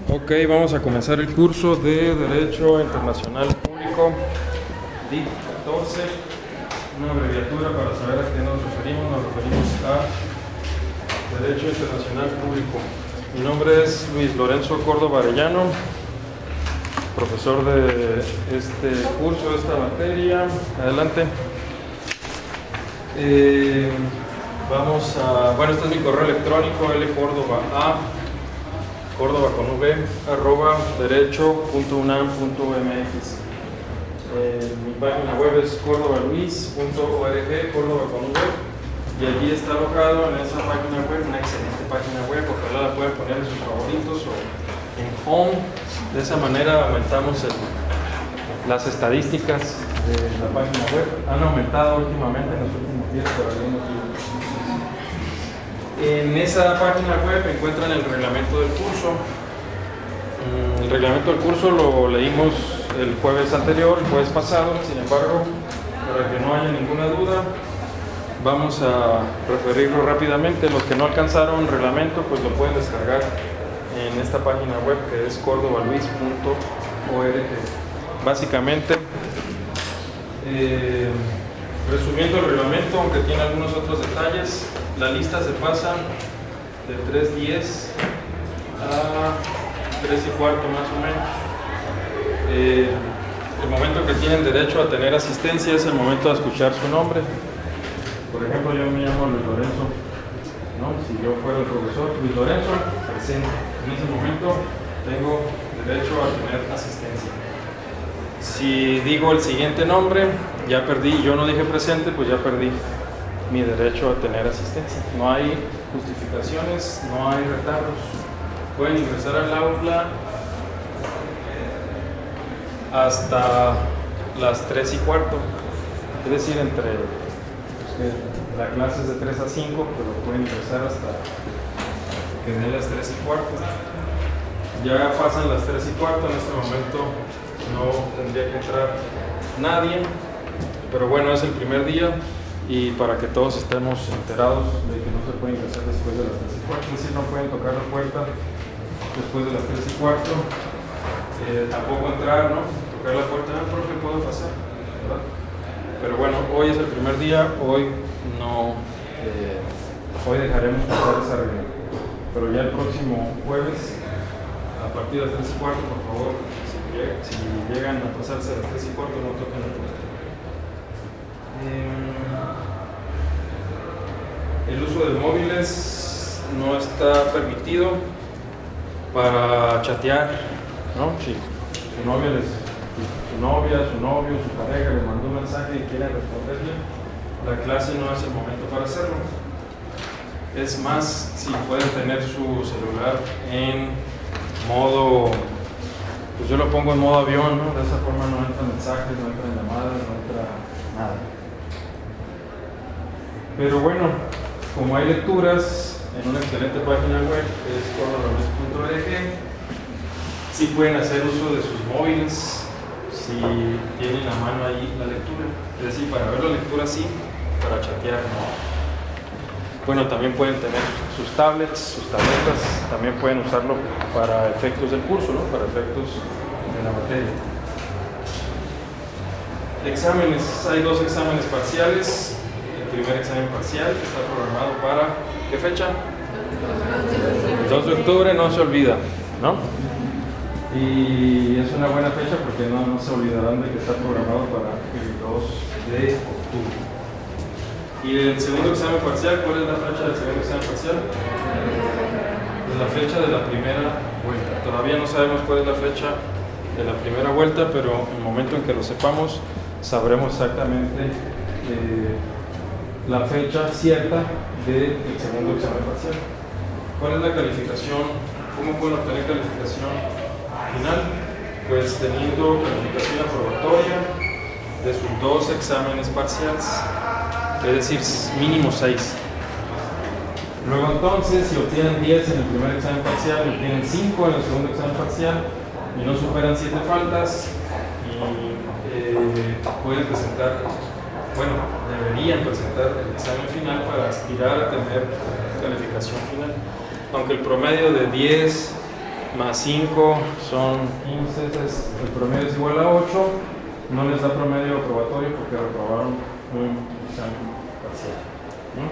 Ok, vamos a comenzar el curso de Derecho Internacional Público, DIP 14, una abreviatura para saber a qué nos referimos. Nos referimos a Derecho Internacional Público. Mi nombre es Luis Lorenzo Córdoba Arellano, profesor de este curso, de esta materia. Adelante. Este es mi correo electrónico, Córdoba con V, @derecho.unam.mx. Mi página web es cordobaluis.org, Córdoba con V, y allí está alojado en esa página web, una excelente página web. Ojalá la puedan poner en sus favoritos o en home. De esa manera aumentamos las estadísticas de la página web. Han aumentado últimamente en los últimos días por algún motivo. En esa página web encuentran el reglamento del curso. El reglamento del curso lo leímos el jueves anterior, el jueves pasado. Sin embargo, para que no haya ninguna duda, vamos a referirlo rápidamente. Los que no alcanzaron el reglamento, pues lo pueden descargar en esta página web, que es cordobaluis.org. Básicamente, resumiendo el reglamento, aunque tiene algunos otros detalles, la lista se pasa de 3:10 a 3:15 más o menos. El momento que tienen derecho a tener asistencia es el momento de escuchar su nombre. Por ejemplo, yo me llamo Luis Lorenzo, ¿no? Si yo fuera el profesor Luis Lorenzo, presente. En ese momento tengo derecho a tener asistencia. Si digo el siguiente nombre, ya perdí. Yo no dije presente, pues ya perdí mi derecho a tener asistencia. No hay justificaciones, no hay retardos. Pueden ingresar al aula hasta las 3:15, es decir, la clase es de 3 a 5, pero pueden ingresar hasta que den las 3:15. Ya pasan las 3:15, en este momento no tendría que entrar nadie, pero bueno, es el primer día. Y para que todos estemos enterados de que no se puede ingresar después de las 3:15, es decir, no pueden tocar la puerta después de las 3:15, tampoco entrar, ¿no? Tocar la puerta, profe, puedo pasar, ¿verdad? Pero bueno, hoy es el primer día, hoy dejaremos pasar esa reunión. Pero ya el próximo jueves, a partir de las 3:15, por favor, si llegan a pasarse a las 3:15, no toquen la puerta. El uso de móviles no está permitido para chatear, ¿no? Si su novia, su novio, su pareja les mandó un mensaje y quieren responderle, la clase no es el momento para hacerlo. Es más, si pueden tener su celular en modo, pues yo lo pongo en modo avión, ¿no? De esa forma no entran mensajes, no entran llamadas, no entra nada. Pero bueno, como hay lecturas en una excelente página web, que es cordobaluis.org, sí pueden hacer uso de sus móviles si tienen a mano ahí la lectura. Es decir, para ver la lectura sí, para chatear no. Bueno, también pueden tener sus tablets, sus tabletas, también pueden usarlo para efectos del curso, ¿no? Para efectos de la materia. Exámenes, hay 2 exámenes parciales. El primer examen parcial está programado para, ¿qué fecha? 2 de octubre, no se olvida, ¿no? Y es una buena fecha porque no se olvidarán de que está programado para el 2 de octubre. Y el segundo examen parcial, ¿cuál es la fecha del segundo examen parcial? Es la fecha de la primera vuelta. Todavía no sabemos cuál es la fecha de la primera vuelta, pero en el momento en que lo sepamos, sabremos exactamente la fecha cierta del segundo examen parcial. ¿Cuál es la calificación? ¿Cómo pueden obtener calificación final? Pues teniendo calificación aprobatoria de sus 2 exámenes parciales, es decir, mínimo 6. Luego entonces, si obtienen 10 en el primer examen parcial y obtienen 5 en el segundo examen parcial y no superan 7 faltas, pueden presentar, deberían presentar el examen final para aspirar a tener calificación final. Aunque el promedio de 10 más 5 son 15, el promedio es igual a 8, no les da promedio aprobatorio porque reprobaron un examen parcial, ¿no?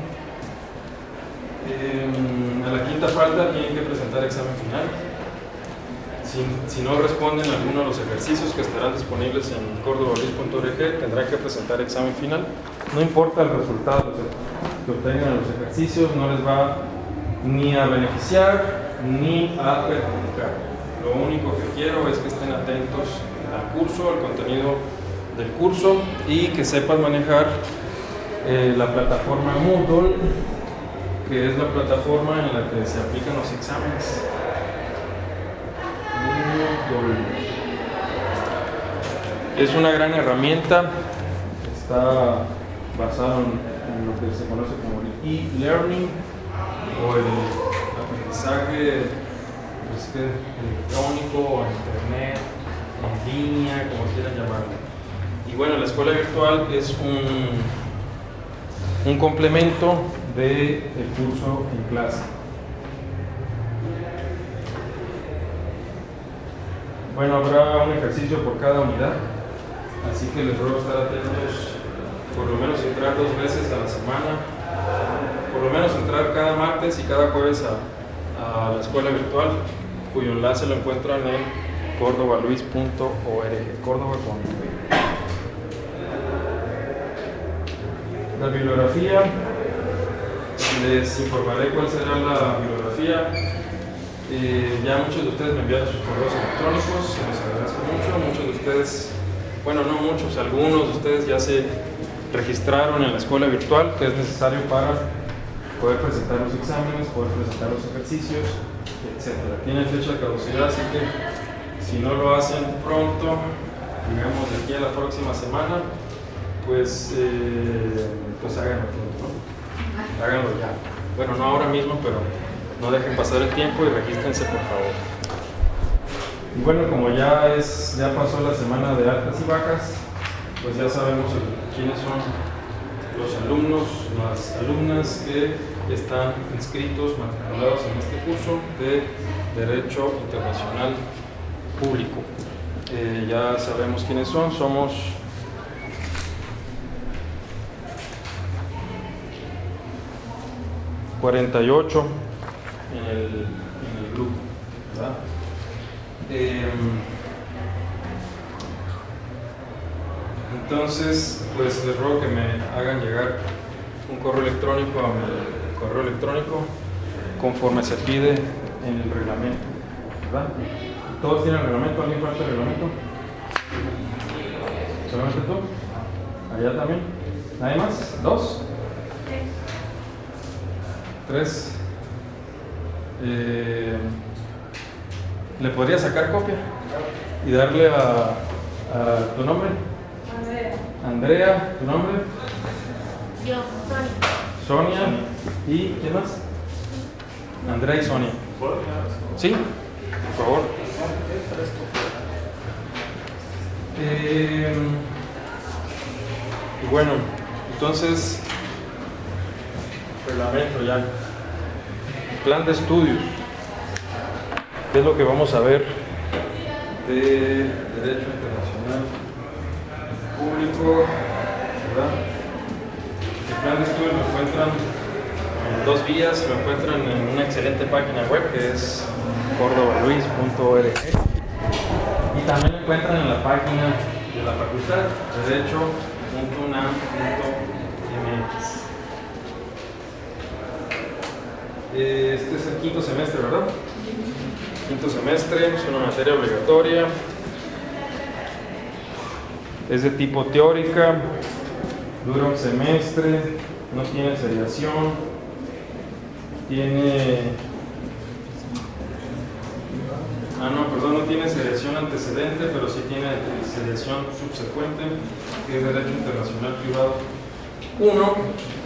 A la quinta falta tienen que presentar examen final. Si no responden a alguno de los ejercicios que estarán disponibles en cordobaluis.org, tendrán que presentar examen final. No importa el resultado que obtengan en los ejercicios, no les va ni a beneficiar ni a perjudicar. Lo único que quiero es que estén atentos al curso, al contenido del curso, y que sepan manejar la plataforma Moodle, que es la plataforma en la que se aplican los exámenes. Moodle es una gran herramienta, está basado en lo que se conoce como el e-learning o el aprendizaje electrónico o internet, en línea, como quieran llamarlo. Y bueno, la escuela virtual es un complemento del curso en clase. Bueno, habrá un ejercicio por cada unidad, así que les ruego estar atentos, por lo menos entrar 2 veces a la semana, por lo menos entrar cada martes y cada jueves a la escuela virtual, cuyo enlace lo encuentran en cordobaluis.org, Córdoba con V. La bibliografía, les informaré cuál será la bibliografía. Ya muchos de ustedes me enviaron sus correos electrónicos, les agradezco mucho. Muchos de ustedes, bueno, no muchos, algunos de ustedes ya se registraron en la escuela virtual, que es necesario para poder presentar los exámenes, poder presentar los ejercicios, etc. Tiene fecha de caducidad, así que si no lo hacen pronto, digamos de aquí a la próxima semana, pues háganlo pronto, ¿no? Háganlo ya. Bueno, no ahora mismo, pero no dejen pasar el tiempo y regístrense, por favor. Y bueno, como ya pasó la semana de altas y bajas, pues ya sabemos quiénes son los alumnos, las alumnas que están inscritos, matriculados en este curso de Derecho Internacional Público. Ya sabemos quiénes son, somos 48 en el grupo, ¿verdad? Entonces, pues les ruego que me hagan llegar un correo electrónico a mi correo electrónico conforme se pide en el reglamento, ¿verdad? ¿Todos tienen el reglamento? ¿Alguien falta el reglamento? ¿Solamente tú? ¿Allá también? ¿Nadie más? ¿2? 3. ¿Le podría sacar copia y darle a tu nombre? Andrea, ¿tu nombre? Yo, Sonia. ¿Y quién más? Andrea y Sonia. ¿Sí? Por favor. Y bueno, entonces, reglamento ya. Plan de estudios. ¿Qué es lo que vamos a ver de Derecho Internacional Público? ¿Verdad? El plan de estudios lo encuentran en 2 vías, lo encuentran en una excelente página web que es cordobaluis.org, y también lo encuentran en la página de la facultad, derecho.unam.mx. Este es el 5º semestre, ¿verdad? 5º semestre, es una materia obligatoria, es de tipo teórica, dura un semestre, no tiene seriación, no tiene seriación antecedente, pero sí tiene seriación subsecuente, que es Derecho Internacional Privado 1.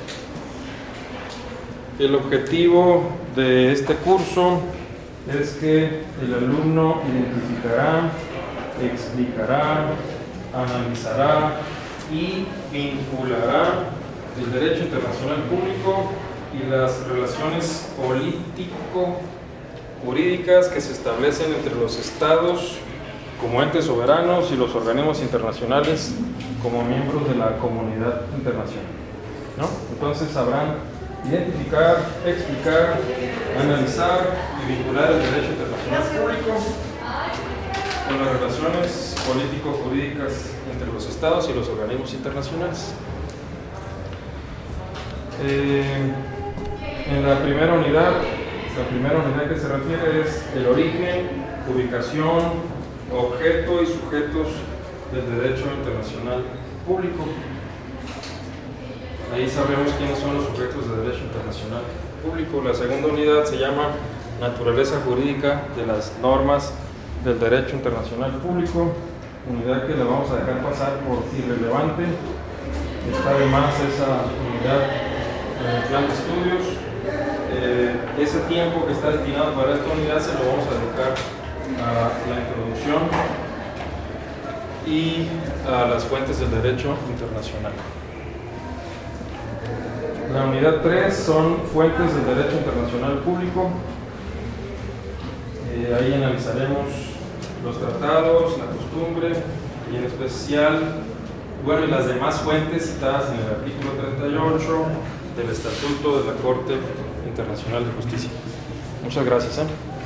El objetivo de este curso es que el alumno identificará, explicará, analizará y vinculará el derecho internacional público y las relaciones jurídicas que se establecen entre los estados como entes soberanos y los organismos internacionales como miembros de la comunidad internacional, ¿no? Entonces sabrán identificar, explicar, analizar y vincular el derecho internacional público con las relaciones político-jurídicas entre los estados y los organismos internacionales. En la primera unidad que se refiere es el origen, ubicación, objeto y sujetos del derecho internacional público. Ahí sabremos quiénes son los sujetos de derecho internacional público. La segunda unidad se llama naturaleza jurídica de las normas del derecho internacional público, unidad que la vamos a dejar pasar por irrelevante. Está de más esa unidad en el plan de estudios. Ese tiempo que está destinado para esta unidad se lo vamos a dedicar a la introducción y a las fuentes del derecho internacional. La unidad 3 son fuentes del derecho internacional público. Ahí analizaremos los tratados, la costumbre y en especial, bueno, y las demás fuentes citadas en el artículo 38 del Estatuto de la Corte Internacional de Justicia. Muchas gracias.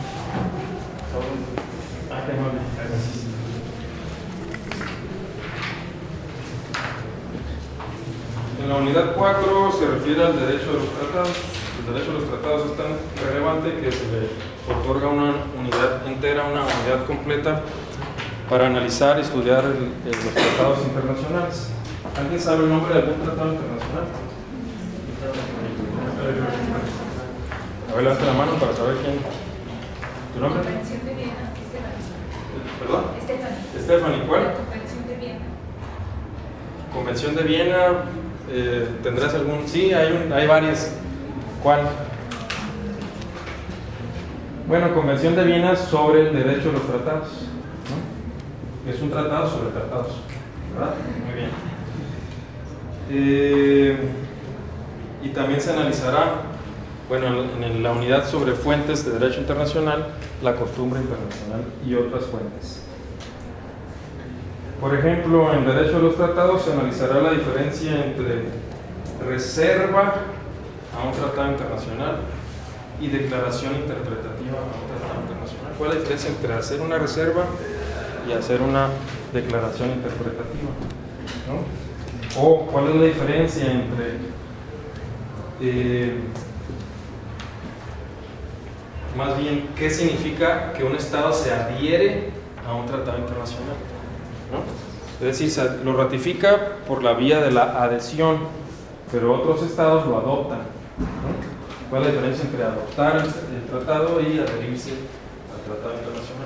En la unidad 4 se refiere al derecho de los tratados. El derecho de los tratados es tan relevante que se le otorga una unidad entera, una unidad completa para analizar y estudiar los tratados internacionales. ¿Alguien sabe el nombre de algún tratado internacional? A ver, levanta la mano para saber quién. ¿Tu nombre? Convención de Viena, Stephanie. ¿Perdón? Stephanie. Stephanie, ¿cuál? La Convención de Viena. Convención de Viena, ¿tendrás algún? Sí, hay varias. ¿Cuál? Bueno, Convención de Viena sobre el derecho de los tratados, ¿no? Es un tratado sobre tratados, ¿verdad? Muy bien. Y también se analizará, bueno, en la unidad sobre fuentes de derecho internacional, la costumbre internacional y otras fuentes. Por ejemplo, en derecho de los tratados se analizará la diferencia entre reserva a un tratado internacional y declaración interpretativa a un tratado internacional. ¿Cuál es la diferencia entre hacer una reserva y hacer una declaración interpretativa, ¿no? O cuál es la diferencia entre más bien, ¿qué significa que un Estado se adhiere a un tratado internacional, ¿no? Es decir, lo ratifica por la vía de la adhesión, pero otros Estados lo adoptan, ¿no? ¿Cuál es la diferencia entre adoptar el tratado y adherirse al tratado internacional?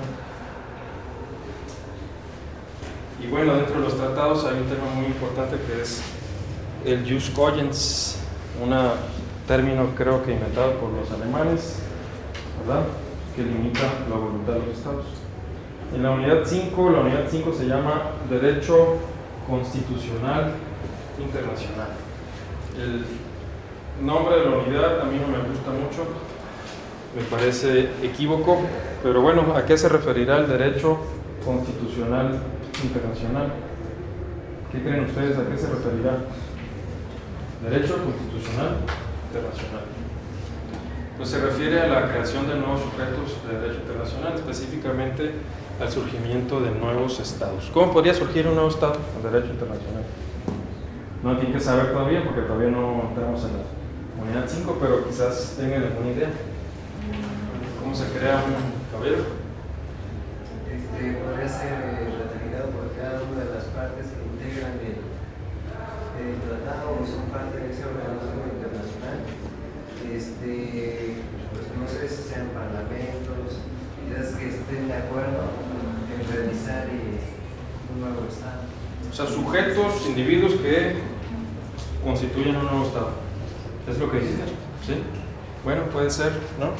Y bueno, dentro de los tratados hay un tema muy importante que es el jus cogens, un término creo que inventado por los alemanes, ¿verdad?, que limita la voluntad de los estados. En la unidad 5 se llama Derecho Constitucional Internacional. El nombre de la unidad a mí no me gusta mucho, me parece equívoco, pero bueno, ¿a qué se referirá el Derecho Constitucional Internacional? ¿Qué creen ustedes? ¿A qué se referirá? Derecho Constitucional Internacional. Pues se refiere a la creación de nuevos sujetos de derecho internacional, específicamente al surgimiento de nuevos estados. ¿Cómo podría surgir un nuevo estado en derecho internacional? No tienen que saber todavía porque todavía no entramos en la unidad 5, pero quizás tengan alguna idea. ¿Cómo se crea un caballero? Podría ser ratificado por cada una de las partes que integran el tratado o son parte de ese organismo internacional. Pues no sé si sean parlamentos, quizás que estén de acuerdo en realizar un nuevo Estado. O sea, sujetos, individuos que constituyen un nuevo Estado. ¿Es lo que dicen? ¿Sí? Bueno, puede ser, ¿no?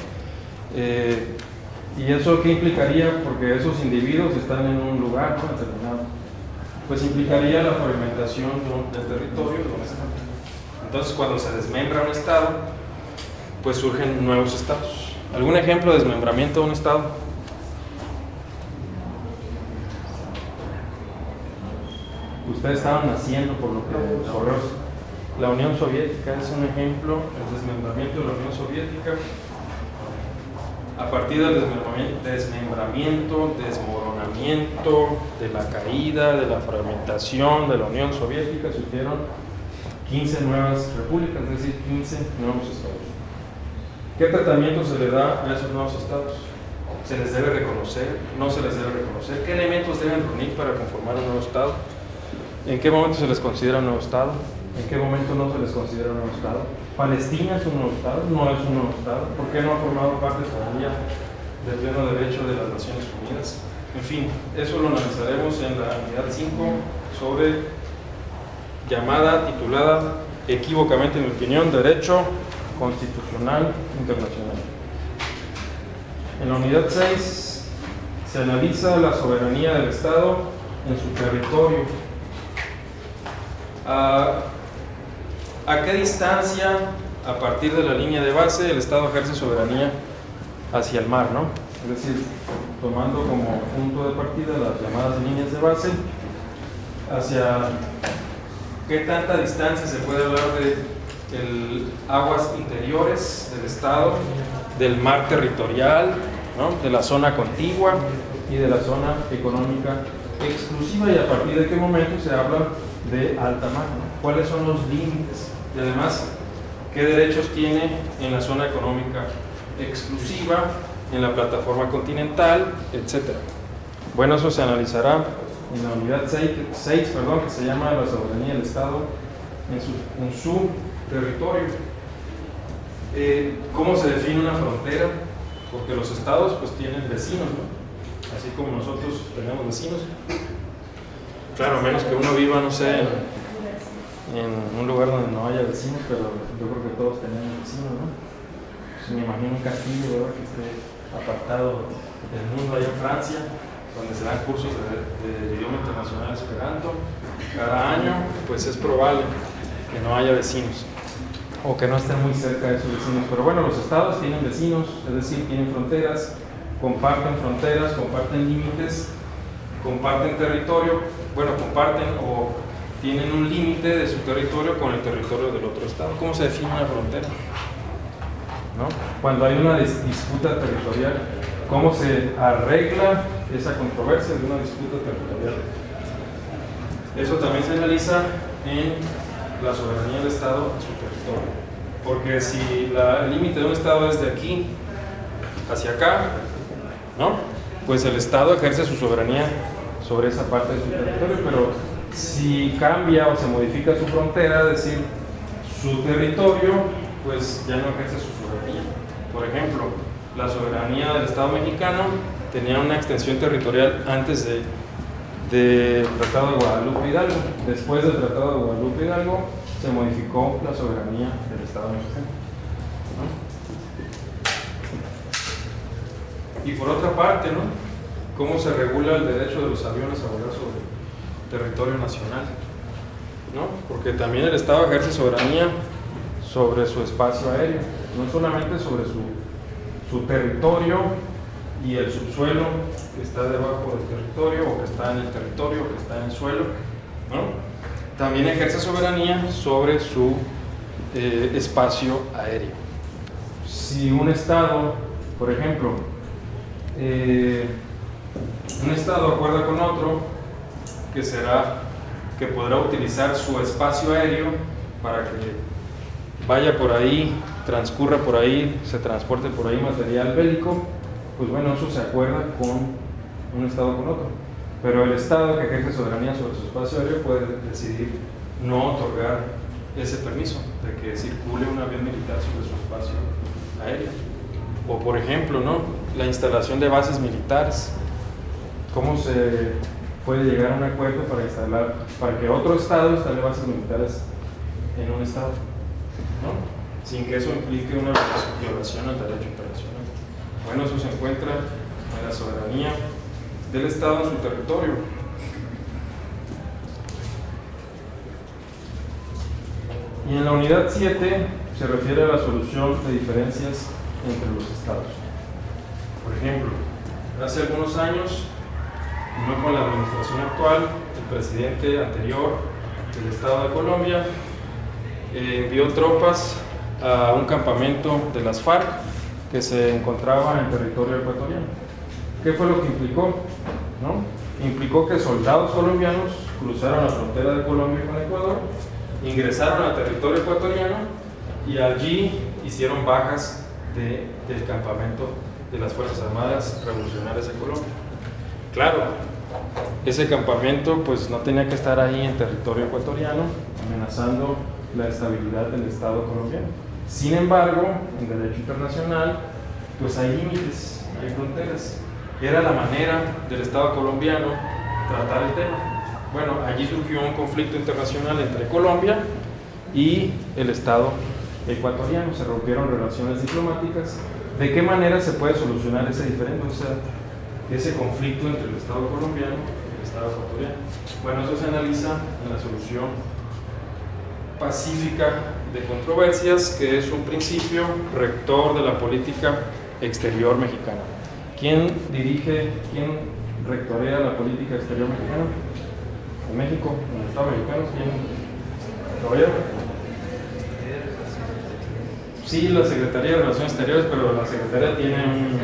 ¿Y eso qué implicaría? Porque esos individuos están en un lugar, ¿no?, determinado. Pues implicaría la fragmentación del territorio donde están. Entonces, cuando se desmembra un Estado, pues surgen nuevos Estados, ¿Algún ejemplo de desmembramiento de un Estado? Ustedes estaban naciendo por lo que la Unión Soviética es un ejemplo, el desmembramiento de la Unión Soviética. A partir del desmembramiento, desmoronamiento, de la caída, de la fragmentación de la Unión Soviética, surgieron 15 nuevas repúblicas, es decir, 15 nuevos estados. ¿Qué tratamiento se le da a esos nuevos estados? ¿Se les debe reconocer? ¿No se les debe reconocer? ¿Qué elementos deben reunir para conformar un nuevo estado? ¿En qué momento se les considera un nuevo estado? ¿En qué momento no se les considera un nuevo estado? ¿Palestina es un nuevo estado? ¿No es un nuevo estado? ¿Por qué no ha formado parte todavía del pleno derecho de las Naciones Unidas? En fin, eso lo analizaremos en la unidad 5 sobre llamada, titulada, equívocamente en mi opinión, Derecho Constitucional Internacional. En la unidad 6 se analiza la soberanía del Estado en su territorio. ¿A qué distancia, a partir de la línea de base, el Estado ejerce soberanía hacia el mar, ¿no? Es decir, tomando como punto de partida las llamadas líneas de base, hacia qué tanta distancia se puede hablar de aguas interiores del Estado, del mar territorial, ¿no? De la zona contigua y de la zona económica exclusiva, y a partir de qué momento se habla de alta mar, ¿no? ¿Cuáles son los límites? Y además, ¿qué derechos tiene en la zona económica exclusiva, en la plataforma continental, etcétera? Bueno, eso se analizará en la unidad 6, que se llama la soberanía del Estado en su territorio. ¿Cómo se define una frontera? Porque los estados pues tienen vecinos, ¿no? Así como nosotros tenemos vecinos. Claro, a menos que uno viva, no sé, en un lugar donde no haya vecinos, pero yo creo que todos tenemos vecinos, ¿no? Pues me imagino un castillo, ¿verdad?, que esté apartado del mundo allá en Francia, donde se dan cursos de idioma internacional esperanto cada año, pues es probable que no haya vecinos o que no estén muy cerca de esos vecinos. Pero bueno, los estados tienen vecinos, es decir, tienen fronteras, comparten límites, comparten territorio, bueno, comparten o tienen un límite de su territorio con el territorio del otro estado. ¿Cómo se define una frontera? ¿No? Cuando hay una disputa territorial, ¿cómo se arregla esa controversia de una disputa territorial? Eso también se analiza en la soberanía del Estado en su territorio. Porque si el límite de un Estado es de aquí hacia acá, ¿no?, pues el Estado ejerce su soberanía sobre esa parte de su territorio, pero si cambia o se modifica su frontera, es decir, su territorio, pues ya no ejerce su soberanía. Por ejemplo, la soberanía del Estado mexicano tenía una extensión territorial antes del Tratado de Guadalupe Hidalgo. Después del Tratado de Guadalupe Hidalgo se modificó la soberanía del Estado mexicano, ¿no? Y por otra parte, ¿no?, ¿cómo se regula el derecho de los aviones a volar sobre territorio nacional? ¿No? Porque también el Estado ejerce soberanía sobre su espacio aéreo, no solamente sobre su territorio y el subsuelo que está debajo del territorio, o que está en el territorio, o que está en el suelo, ¿no? También ejerce soberanía sobre su espacio aéreo. Si un Estado, por ejemplo, un Estado acuerda con otro que podrá utilizar su espacio aéreo para que vaya por ahí, transcurra por ahí, se transporte por ahí material bélico, pues bueno, eso se acuerda con un Estado con otro. Pero el Estado que ejerce soberanía sobre su espacio aéreo puede decidir no otorgar ese permiso de que circule un avión militar sobre su espacio aéreo. O por ejemplo, ¿no?, la instalación de bases militares. ¿Cómo se puede llegar a un acuerdo para que otro Estado instale bases militares en un Estado, ¿no?, sin que eso implique una violación al derecho internacional? Bueno, eso se encuentra en la soberanía del Estado en su territorio. Y en la unidad 7 se refiere a la solución de diferencias entre los estados. Por ejemplo, hace algunos años, no con la administración actual, el presidente anterior del estado de Colombia envió tropas a un campamento de las FARC que se encontraba en territorio ecuatoriano. ¿Qué fue lo que implicó? ¿No? Implicó que soldados colombianos cruzaron la frontera de Colombia con Ecuador, ingresaron al territorio ecuatoriano y allí hicieron bajas del campamento de las Fuerzas Armadas Revolucionarias de Colombia. Claro, ese campamento pues no tenía que estar ahí en territorio ecuatoriano, amenazando la estabilidad del Estado colombiano. Sin embargo, en derecho internacional, pues hay límites, hay fronteras. Era la manera del Estado colombiano tratar el tema. Bueno, allí surgió un conflicto internacional entre Colombia y el Estado ecuatoriano. Se rompieron relaciones diplomáticas. ¿De qué manera se puede solucionar ese diferendo? O sea, ese conflicto entre el Estado colombiano y el Estado ecuatoriano. Bueno, eso se analiza en la solución pacífica de controversias, que es un principio rector de la política exterior mexicana. ¿Quién rectorea la política exterior mexicana? En México, en el Estado mexicano, ¿quién? ¿Caballero? Sí, la Secretaría de Relaciones Exteriores, pero la Secretaría tiene un...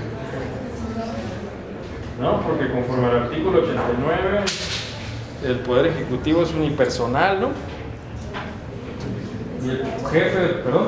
¿No? Porque conforme al artículo 89, el Poder Ejecutivo es unipersonal, ¿no? Y el jefe, perdón,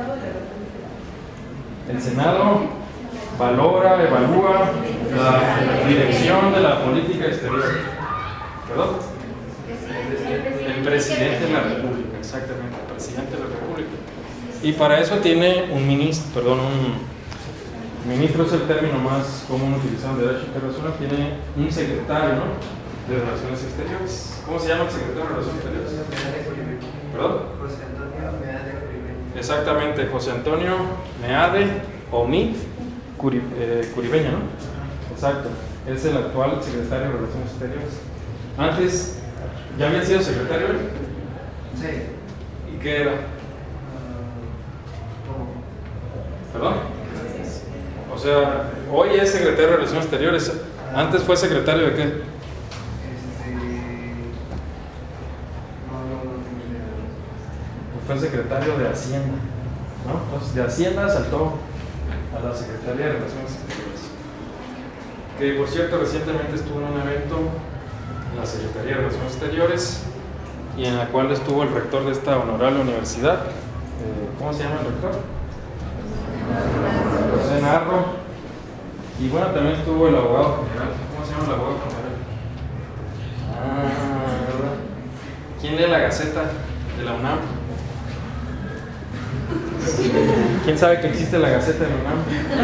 el Senado valora, evalúa la dirección de la política exterior. ¿Perdón? El presidente de la República, exactamente, el presidente de la República. Y para eso tiene un ministro, ministro es el término más común utilizado en derecho internacional, tiene un secretario, ¿no?, de Relaciones Exteriores. ¿Cómo se llama el secretario de Relaciones Exteriores? ¿Perdón? José Antonio Meade Curibeña. Exactamente, José Antonio Meade Omid Curibeña, ¿no? Exacto, es el actual secretario de Relaciones Exteriores. Antes, ¿ya había sido secretario? Sí. ¿Y qué era? ¿Perdón? O sea, hoy es secretario de Relaciones Exteriores. ¿Antes fue secretario de qué? No tengo idea. Pues fue secretario de Hacienda, ¿no? Entonces, de Hacienda saltó a la Secretaría de Relaciones Exteriores. Que, por cierto, recientemente estuvo en un evento en la Secretaría de Relaciones Exteriores y en la cual estuvo el rector de esta honorable universidad. ¿Cómo se llama el rector? José Narro. Y bueno, también estuvo el abogado general. ¿Cómo se llama el abogado general? ¿Verdad? ¿Quién lee la Gaceta de la UNAM? ¿Quién sabe que existe la Gaceta de la UNAM?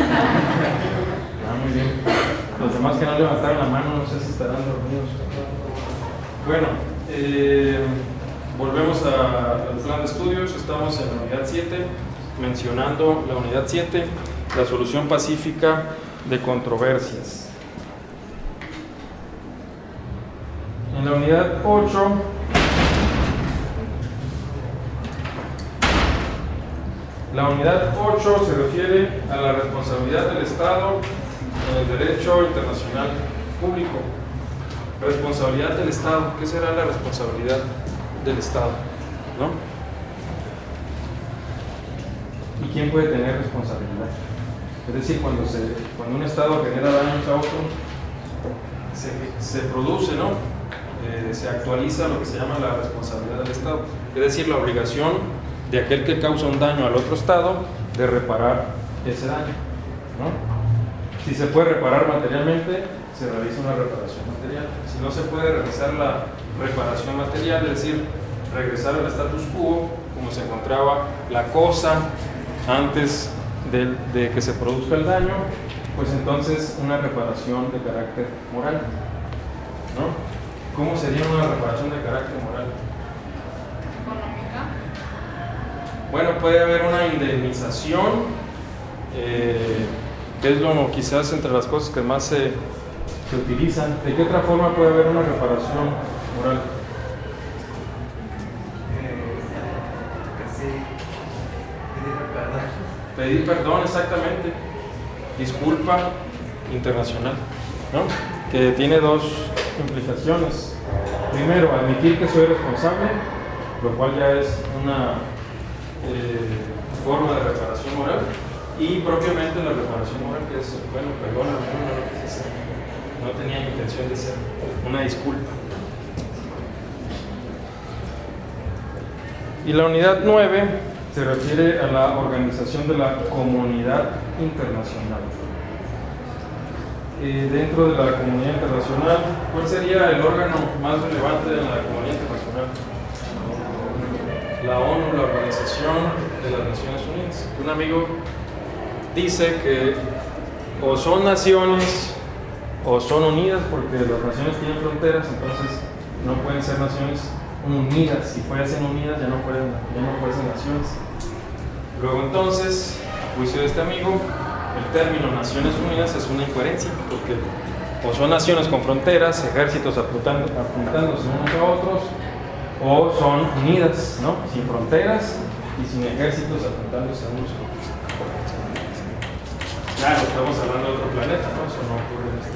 Muy bien. Los demás que no levantaron la mano, no sé si estarán dormidos. Bueno, volvemos al plan de estudios. Estamos en la unidad 7, mencionando la unidad 7, la solución pacífica de controversias. En la unidad 8, la unidad 8 se refiere a la responsabilidad del Estado en el derecho internacional público. Responsabilidad del Estado. ¿Qué será la responsabilidad del Estado? ¿No? ¿Y quién puede tener responsabilidad? Es decir, cuando un Estado genera daños a otro, se produce, ¿no? Se actualiza lo que se llama la responsabilidad del Estado. Es decir, la obligación de aquel que causa un daño al otro Estado de reparar ese daño, ¿no? Si se puede reparar materialmente, se realiza una reparación material. Si no se puede realizar la reparación material, es decir, regresar al status quo, como se encontraba la cosa antes de que se produzca el daño, pues entonces una reparación de carácter moral, ¿no? ¿Cómo sería una reparación de carácter moral? Económica. Bueno, puede haber una indemnización, que es lo quizás entre las cosas que más se utilizan. ¿De qué otra forma puede haber una reparación moral? Sí, pedir perdón. Pedir perdón, exactamente. Disculpa internacional, ¿no? Que tiene dos implicaciones. Primero, admitir que soy responsable, lo cual ya es una forma de reparación moral. Y propiamente la reparación moral, que es, bueno, perdona, no lo quise hacer. No tenía intención de ser. Una disculpa. Y la unidad 9 se refiere a la organización de la comunidad internacional. Dentro de la comunidad internacional, ¿cuál sería el órgano más relevante de la comunidad internacional? La ONU, la Organización de las Naciones Unidas. Un amigo dice que o son naciones o son unidas, porque las naciones tienen fronteras, entonces no pueden ser naciones unidas. Si fuesen unidas ya no fuesen naciones. Luego entonces, a juicio de este amigo, el término Naciones Unidas es una incoherencia, porque o son naciones con fronteras, ejércitos apuntándose unos a otros, o son unidas, ¿no? Sin fronteras y sin ejércitos apuntándose unos a otros. Claro, estamos hablando de otro planeta, ¿no? Eso no ocurre en este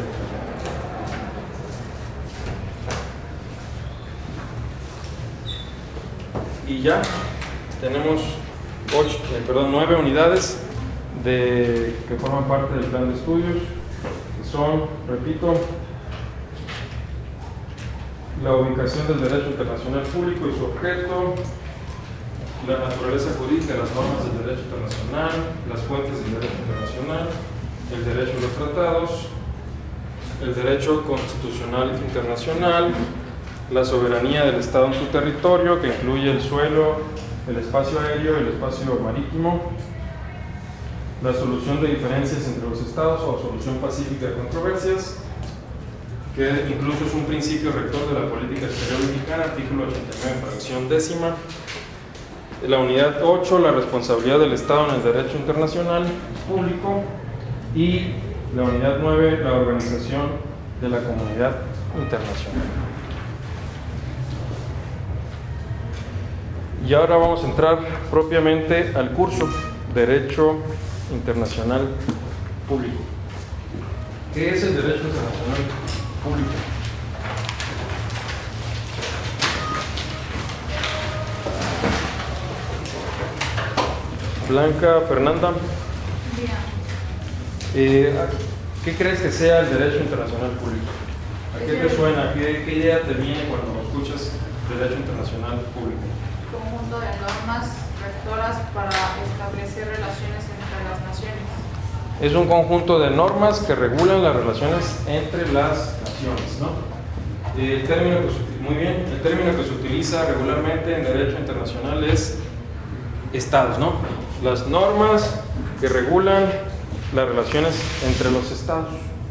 planeta. Y ya tenemos 9 unidades que forman parte del plan de estudios, que son, repito, la ubicación del derecho internacional público y su objeto, la naturaleza jurídica, las normas del derecho internacional, las fuentes del derecho internacional, el derecho a los tratados, el derecho constitucional internacional, la soberanía del Estado en su territorio, que incluye el suelo, el espacio aéreo y el espacio marítimo, la solución de diferencias entre los estados o solución pacífica de controversias, que incluso es un principio rector de la política exterior mexicana, artículo 89, fracción 10ª. La unidad 8, la responsabilidad del Estado en el derecho internacional público. Y la unidad 9, la organización de la comunidad internacional. Y ahora vamos a entrar propiamente al curso Derecho Internacional Público. ¿Qué es el Derecho Internacional Público? Blanca, Fernanda, ¿qué crees que sea el Derecho Internacional Público? ¿A qué te suena? ¿Qué idea te viene cuando escuchas Derecho Internacional Público? Conjunto de normas rectoras para establecer relaciones entre las naciones. Es un conjunto de normas que regulan las relaciones entre las naciones, ¿no? El término que se utiliza regularmente en derecho internacional es estados, ¿no? Las normas que regulan las relaciones entre los estados.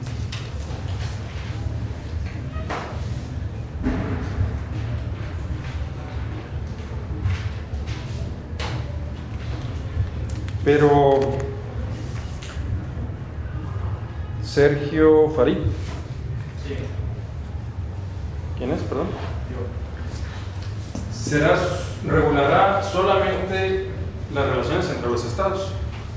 Pero Sergio Farid. Sí. ¿Quién es, perdón? Regulará solamente las relaciones entre los estados.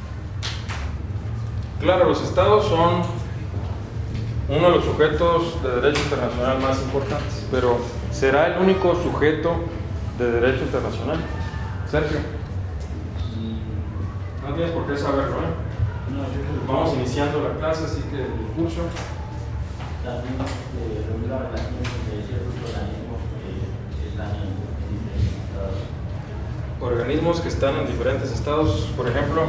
Claro, los estados son uno de los sujetos de derecho internacional más importantes, pero ¿será el único sujeto de derecho internacional? Sergio. No tienes por qué saberlo, ¿eh? No, Vamos iniciando la clase, así que el curso. también regula relaciones entre ciertos organismos que están en diferentes estados. Organismos que están en diferentes estados, por ejemplo.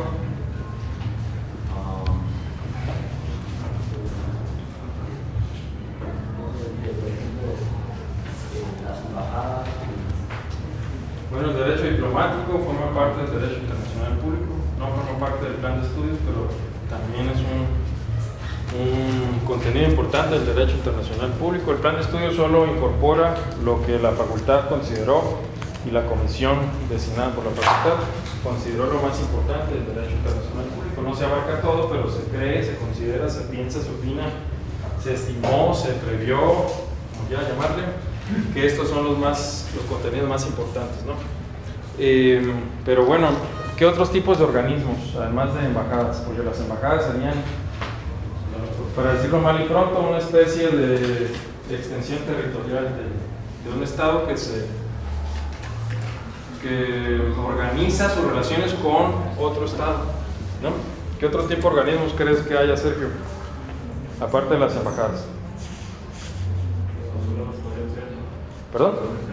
Las embajadas. Bueno, el derecho diplomático forma parte del derecho internacional público, no forma parte del plan de estudios, pero también es un contenido importante del derecho internacional público. El plan de estudios solo incorpora lo que la facultad consideró y la comisión designada por la facultad consideró lo más importante del derecho internacional público. No se abarca todo, pero se cree, se considera, se piensa, se opina, se estimó, se previó, como quiera llamarle, que estos son los contenidos más importantes, ¿no? Pero bueno, ¿qué otros tipos de organismos, además de embajadas? Porque las embajadas serían, para decirlo mal y pronto, una especie de extensión territorial de un estado que organiza sus relaciones con otro estado, ¿no? ¿Qué otro tipo de organismos crees que haya, Sergio? Aparte de las embajadas. ¿Perdón?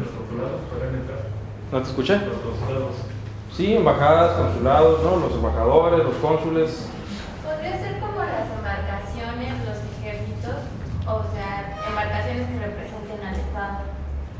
¿No te escuché? Sí, embajadas, consulados, ¿no? Los embajadores, los cónsules. ¿Podría ser como las embarcaciones, los ejércitos? O sea, embarcaciones que representen al Estado.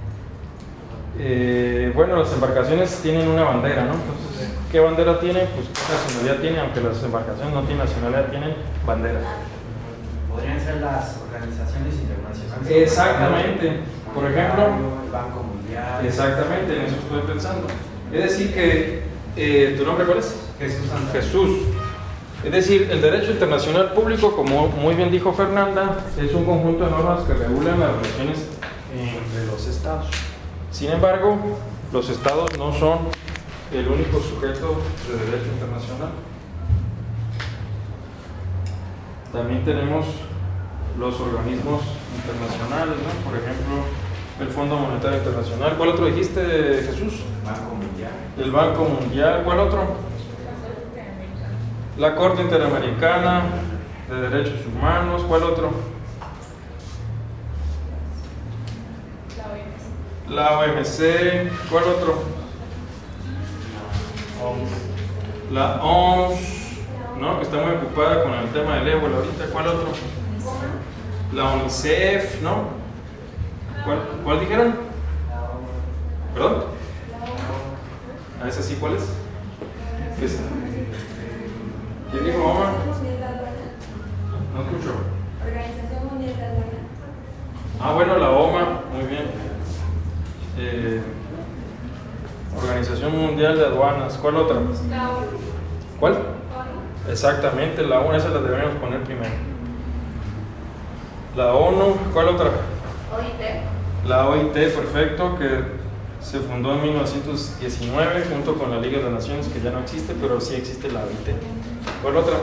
Bueno, las embarcaciones tienen una bandera, ¿no? Entonces, ¿qué bandera tienen? Pues qué nacionalidad tienen, aunque las embarcaciones no tienen nacionalidad, tienen bandera. Podrían ser las organizaciones internacionales. Exactamente. Por ejemplo, el Banco Mundial. Exactamente, en eso estoy pensando. Es decir que, ¿tu nombre cuál es? Jesús Santana. Jesús. Es decir, el derecho internacional público, como muy bien dijo Fernanda, es un conjunto de normas que regulan las relaciones entre los estados. Sin embargo, los estados no son el único sujeto de derecho internacional. También tenemos los organismos internacionales, ¿no? Por ejemplo, el Fondo Monetario Internacional. ¿Cuál otro dijiste, Jesús? Banco Mundial. El Banco Mundial. ¿Cuál otro? La Corte Interamericana de Derechos Humanos. ¿Cuál otro? La OMC. ¿Cuál otro? La OMS, ¿no? Que está muy ocupada con el tema del ébola ahorita. ¿Cuál otro? La UNICEF, ¿no? ¿Cuál dijeron? ¿Perdón? ¿A esa sí cuál es? ¿Qué es? ¿Quién dijo mamá? No escucho. Organización Mundial de Aduanas. Ah, bueno, la OMA, muy bien. Organización Mundial de Aduanas. ¿Cuál otra? La ONU. ¿Cuál? Exactamente, la ONU, esa la debemos poner primero. La ONU, ¿cuál otra? OIT. La OIT, perfecto, que se fundó en 1919 junto con la Liga de las Naciones, que ya no existe, pero sí existe la OIT. ¿Cuál otra?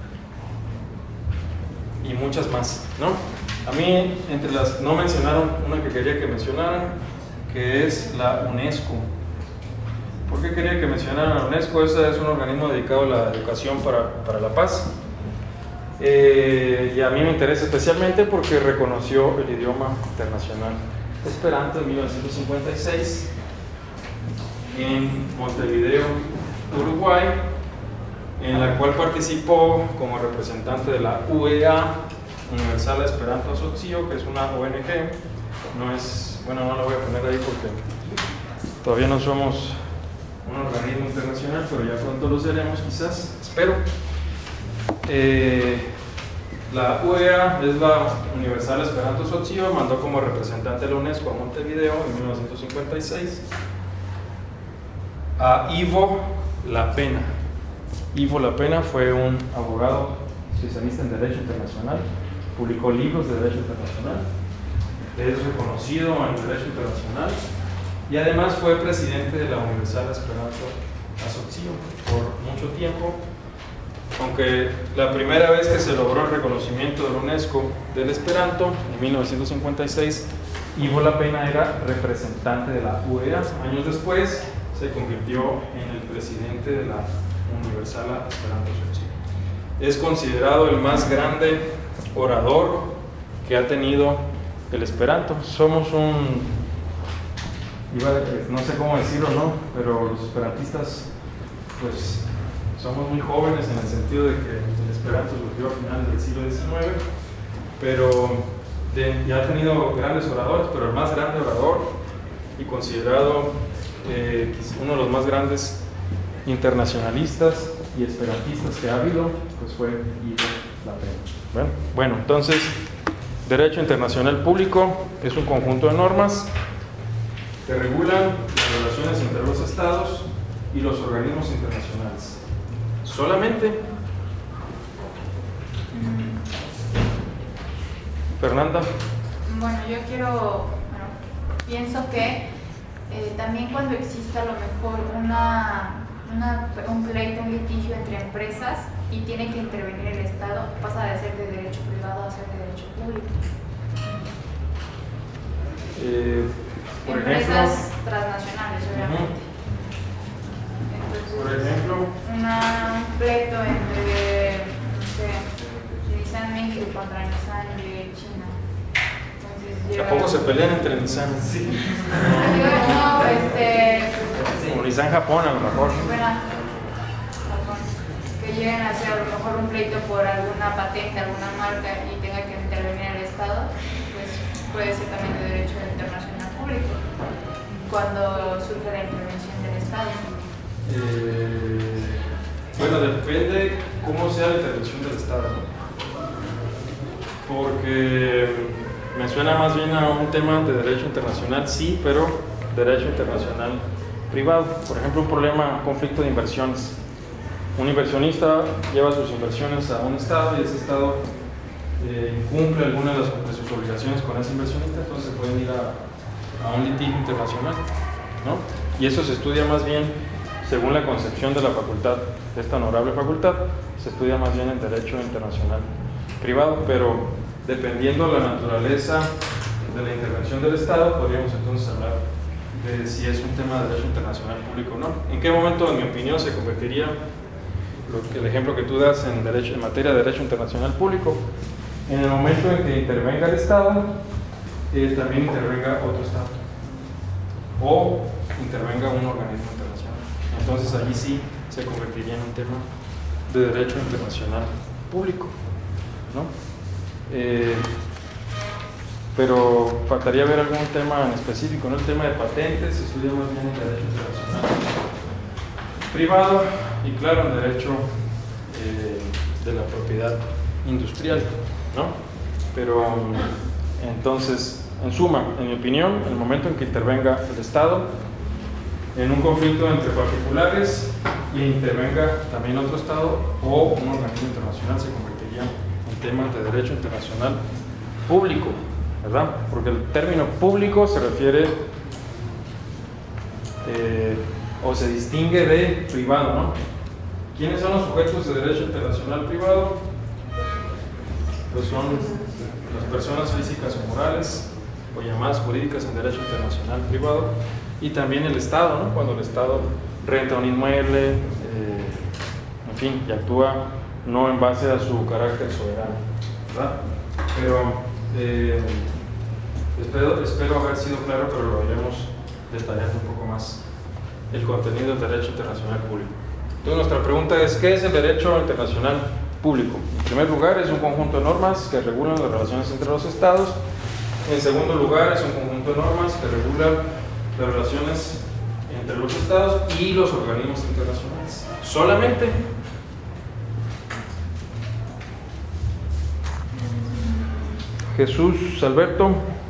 Y muchas más, ¿no? A mí, entre las no mencionaron una que quería que mencionaran, que es la UNESCO. ¿Por qué quería que mencionaran la UNESCO? Ese es un organismo dedicado a la educación para la paz. Y a mí me interesa especialmente porque reconoció el idioma internacional Esperanto en 1956 en Montevideo, Uruguay, en la cual participó como representante de la UEA, Universal Esperanto Asocio, que es una ONG. No es, bueno, no la voy a poner ahí porque todavía no somos un organismo internacional, pero ya pronto lo seremos, quizás, espero. La UEA es la Universal Esperanto Asocio, mandó como representante de la UNESCO a Montevideo en 1956 a Ivo Lapena. Ivo Lapena fue un abogado especialista en Derecho Internacional, publicó libros de Derecho Internacional, es reconocido en el Derecho Internacional y además fue presidente de la Universal Esperanto Asocio por mucho tiempo. Aunque la primera vez que se logró el reconocimiento de la UNESCO del Esperanto, en 1956, Ivo Lapena era representante de la UEA. Años después se convirtió en el presidente de la Universal Esperanto Asocio. Es considerado el más grande orador que ha tenido el Esperanto. Somos no sé cómo decirlo, ¿no? Pero los esperantistas, pues, somos muy jóvenes en el sentido de que el Esperanto surgió a finales del siglo XIX, pero ya ha tenido grandes oradores, pero el más grande orador y considerado uno de los más grandes internacionalistas y esperantistas que ha habido, pues fue Ivo Lapena. Bueno, entonces, Derecho Internacional Público es un conjunto de normas que regulan las relaciones entre los estados y los organismos internacionales. Solamente. Fernanda. Bueno, pienso que también cuando exista a lo mejor una un pleito, un litigio entre empresas y tiene que intervenir el Estado, pasa de ser de derecho privado a ser de derecho público. Por Empresas ejemplo, transnacionales, obviamente. Entonces, por ejemplo, un pleito entre, no sé, Nissan México contra Nissan de China. Entonces, tampoco se pelean entre Nissan. Sí. Como Nissan Japón, a lo mejor. Que lleguen a hacer a lo mejor un pleito por alguna patente, alguna marca y tenga que intervenir el Estado, pues puede ser también de derecho internacional público cuando surge la intervención del Estado. Bueno, depende cómo sea la intervención del Estado, ¿no? Porque me suena más bien a un tema de derecho internacional, sí, pero derecho internacional privado. Por ejemplo, un problema, un conflicto de inversiones. Un inversionista lleva sus inversiones a un Estado y ese Estado incumple alguna de sus obligaciones con ese inversionista, entonces se pueden ir a un litigio internacional, ¿no? Y eso se estudia más bien, según la concepción de la facultad, de esta honorable facultad, se estudia más bien en derecho internacional privado, pero dependiendo de la naturaleza de la intervención del Estado, podríamos entonces hablar de si es un tema de derecho internacional público o no. ¿En qué momento, en mi opinión, se convertiría el ejemplo que tú das en materia de derecho internacional público? En el momento en que intervenga el Estado, también intervenga otro Estado o intervenga un organismo internacional. Entonces allí sí se convertiría en un tema de derecho internacional público, ¿no? Pero faltaría ver algún tema en específico, ¿no? El tema de patentes se estudia más bien en derecho internacional privado y claro, en derecho de la propiedad industrial, ¿no? Pero entonces, en suma, en mi opinión, el momento en que intervenga el Estado en un conflicto entre particulares y intervenga también otro Estado o un organismo internacional, se convertiría en temas de derecho internacional público, ¿verdad? Porque el término público se refiere o se distingue de privado, ¿no? ¿Quiénes son los sujetos de derecho internacional privado? Pues son las personas físicas o morales o llamadas jurídicas en derecho internacional privado y también el Estado, ¿no? Cuando el Estado renta un inmueble, en fin, y actúa no en base a su carácter soberano, ¿verdad? Pero espero haber sido claro, pero lo iremos detallando un poco más el contenido del derecho internacional público. Entonces nuestra pregunta es, ¿qué es el derecho internacional público? En primer lugar, es un conjunto de normas que regulan las relaciones entre los estados. En segundo lugar, es un conjunto de normas que regulan las relaciones entre los estados y los organismos internacionales. Solamente. Jesús Alberto,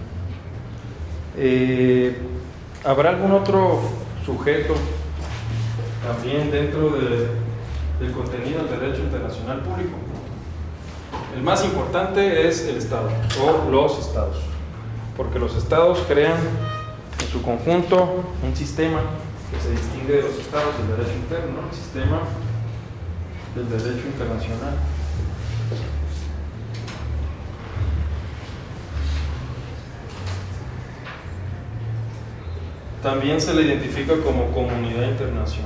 ¿habrá algún otro sujeto también dentro del contenido del derecho internacional público? El más importante es el Estado o los estados, porque los estados crean en su conjunto un sistema que se distingue de los estados del derecho interno, ¿no? El sistema del derecho internacional. También se le identifica como comunidad internacional.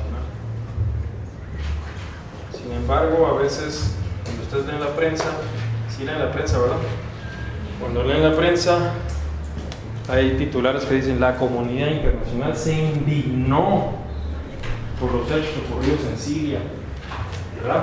Sin embargo, a veces, cuando ustedes leen la prensa, sí leen la prensa, ¿verdad? Cuando leen la prensa, hay titulares que dicen: la comunidad internacional se indignó por los hechos ocurridos en Siria, ¿verdad?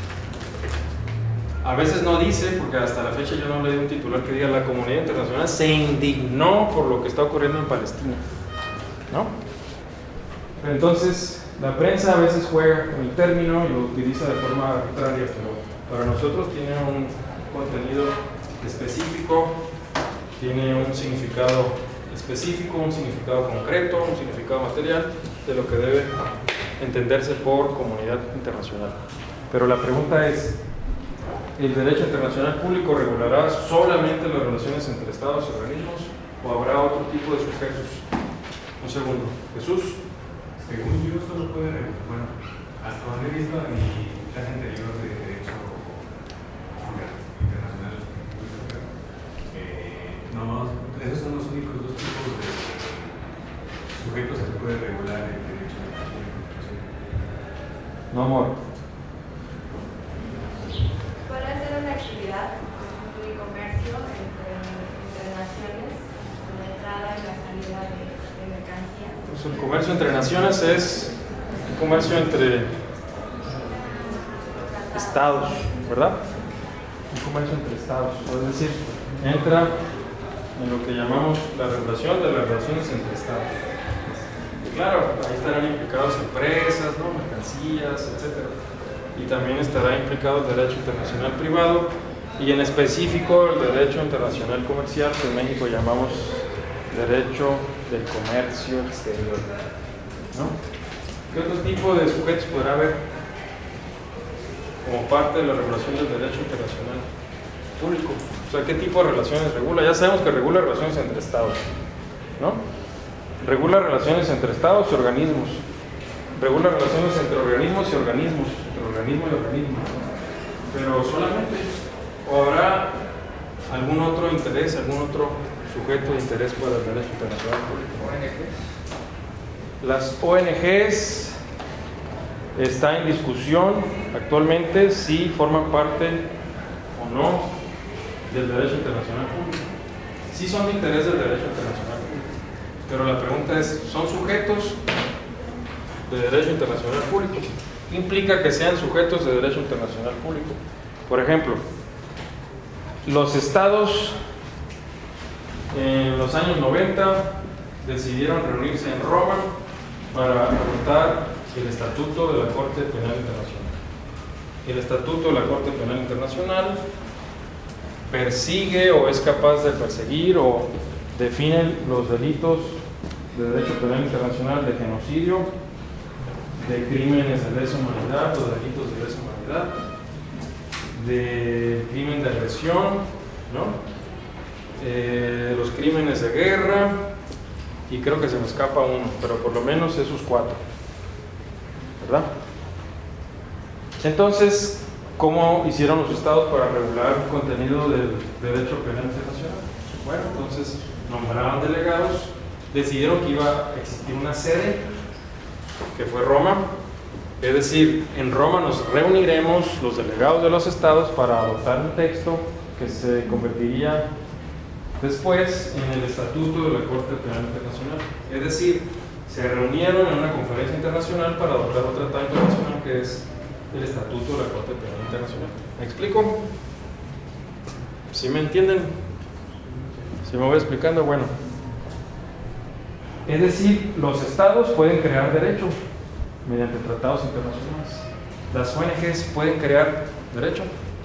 A veces no dice, porque hasta la fecha yo no leí un titular que diga: la comunidad internacional se indignó por lo que está ocurriendo en Palestina, ¿no? Pero entonces la prensa a veces juega con el término y lo utiliza de forma arbitraria, pero para nosotros tiene un contenido específico, tiene un significado específico, un significado concreto, un significado material de lo que debe entenderse por comunidad internacional. Pero la pregunta es: ¿el derecho internacional público regulará solamente las relaciones entre estados y organismos o habrá otro tipo de sujetos? Un segundo. Jesús. Según yo, solo puede, hasta donde he visto en mi clase anterior de Derecho Internacional, no, esos son los únicos dos tipos de sujetos que se puede regular el derecho internacional. No, amor. Puede ser una actividad de comercio entre naciones, la entrada y la salida de mercancías. Pues el comercio entre naciones es un comercio entre estados, ¿verdad? Un comercio entre estados, es decir, entra en lo que llamamos la regulación de las relaciones entre estados. Y claro, ahí estarán implicados empresas, ¿no? Mercancías, etc. Y también estará implicado el derecho internacional privado y en específico el derecho internacional comercial, que en México llamamos derecho del comercio exterior, ¿no? ¿Qué otro tipo de sujetos podrá haber como parte de la regulación del derecho internacional público? O sea, ¿qué tipo de relaciones regula? Ya sabemos que regula relaciones entre estados, ¿no? Regula relaciones entre estados y organismos. Regula relaciones entre organismos y organismos, entre organismo y organismo. Pero solamente, ¿o habrá algún otro interés, algún otro sujeto de interés para el derecho internacional público? Las ONGs está en discusión actualmente si forman parte o no del derecho internacional público. Sí son de interés del derecho internacional público, pero la pregunta es, ¿son sujetos de derecho internacional público? ¿Qué implica que sean sujetos de derecho internacional público? Por ejemplo, los estados en los años 90 decidieron reunirse en Roma para adoptar el Estatuto de la Corte Penal Internacional. El Estatuto de la Corte Penal Internacional persigue o es capaz de perseguir o define los delitos de derecho penal internacional de genocidio, de crímenes de lesa humanidad o delitos de lesa humanidad, de crimen de agresión, ¿no? Los crímenes de guerra, y creo que se me escapa uno, pero por lo menos esos 4, ¿verdad? Entonces, ¿cómo hicieron los estados para regular el contenido del derecho penal internacional? Bueno, entonces nombraron delegados, decidieron que iba a existir una sede, que fue Roma, es decir, en Roma nos reuniremos los delegados de los estados para adoptar un texto que se convertiría después en el Estatuto de la Corte Penal Internacional. Es decir, se reunieron en una conferencia internacional para adoptar un tratado internacional que es el Estatuto de la Corte Penal Internacional. ¿Me explico? ¿Sí me entienden? ¿Sí me voy explicando? Bueno. Es decir, los estados pueden crear derecho mediante tratados internacionales. Las ONGs pueden crear derecho.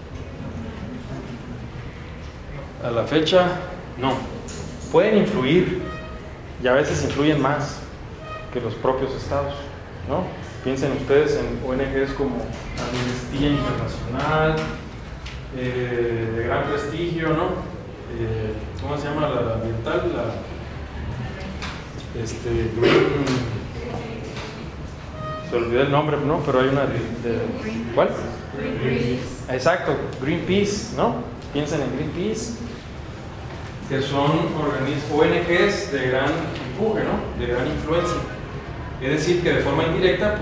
A la fecha, no. Pueden influir y a veces influyen más que los propios estados, ¿no? Piensen ustedes en ONGs como Amnistía Internacional, de gran prestigio, ¿no? ¿Cómo se llama la ambiental? Se olvidó el nombre, ¿no? Pero hay una ¿cuál? Greenpeace. Exacto, Greenpeace, ¿no? Piensen en Greenpeace, que son ONGs de gran empuje, ¿no? De gran influencia. Es decir, que de forma indirecta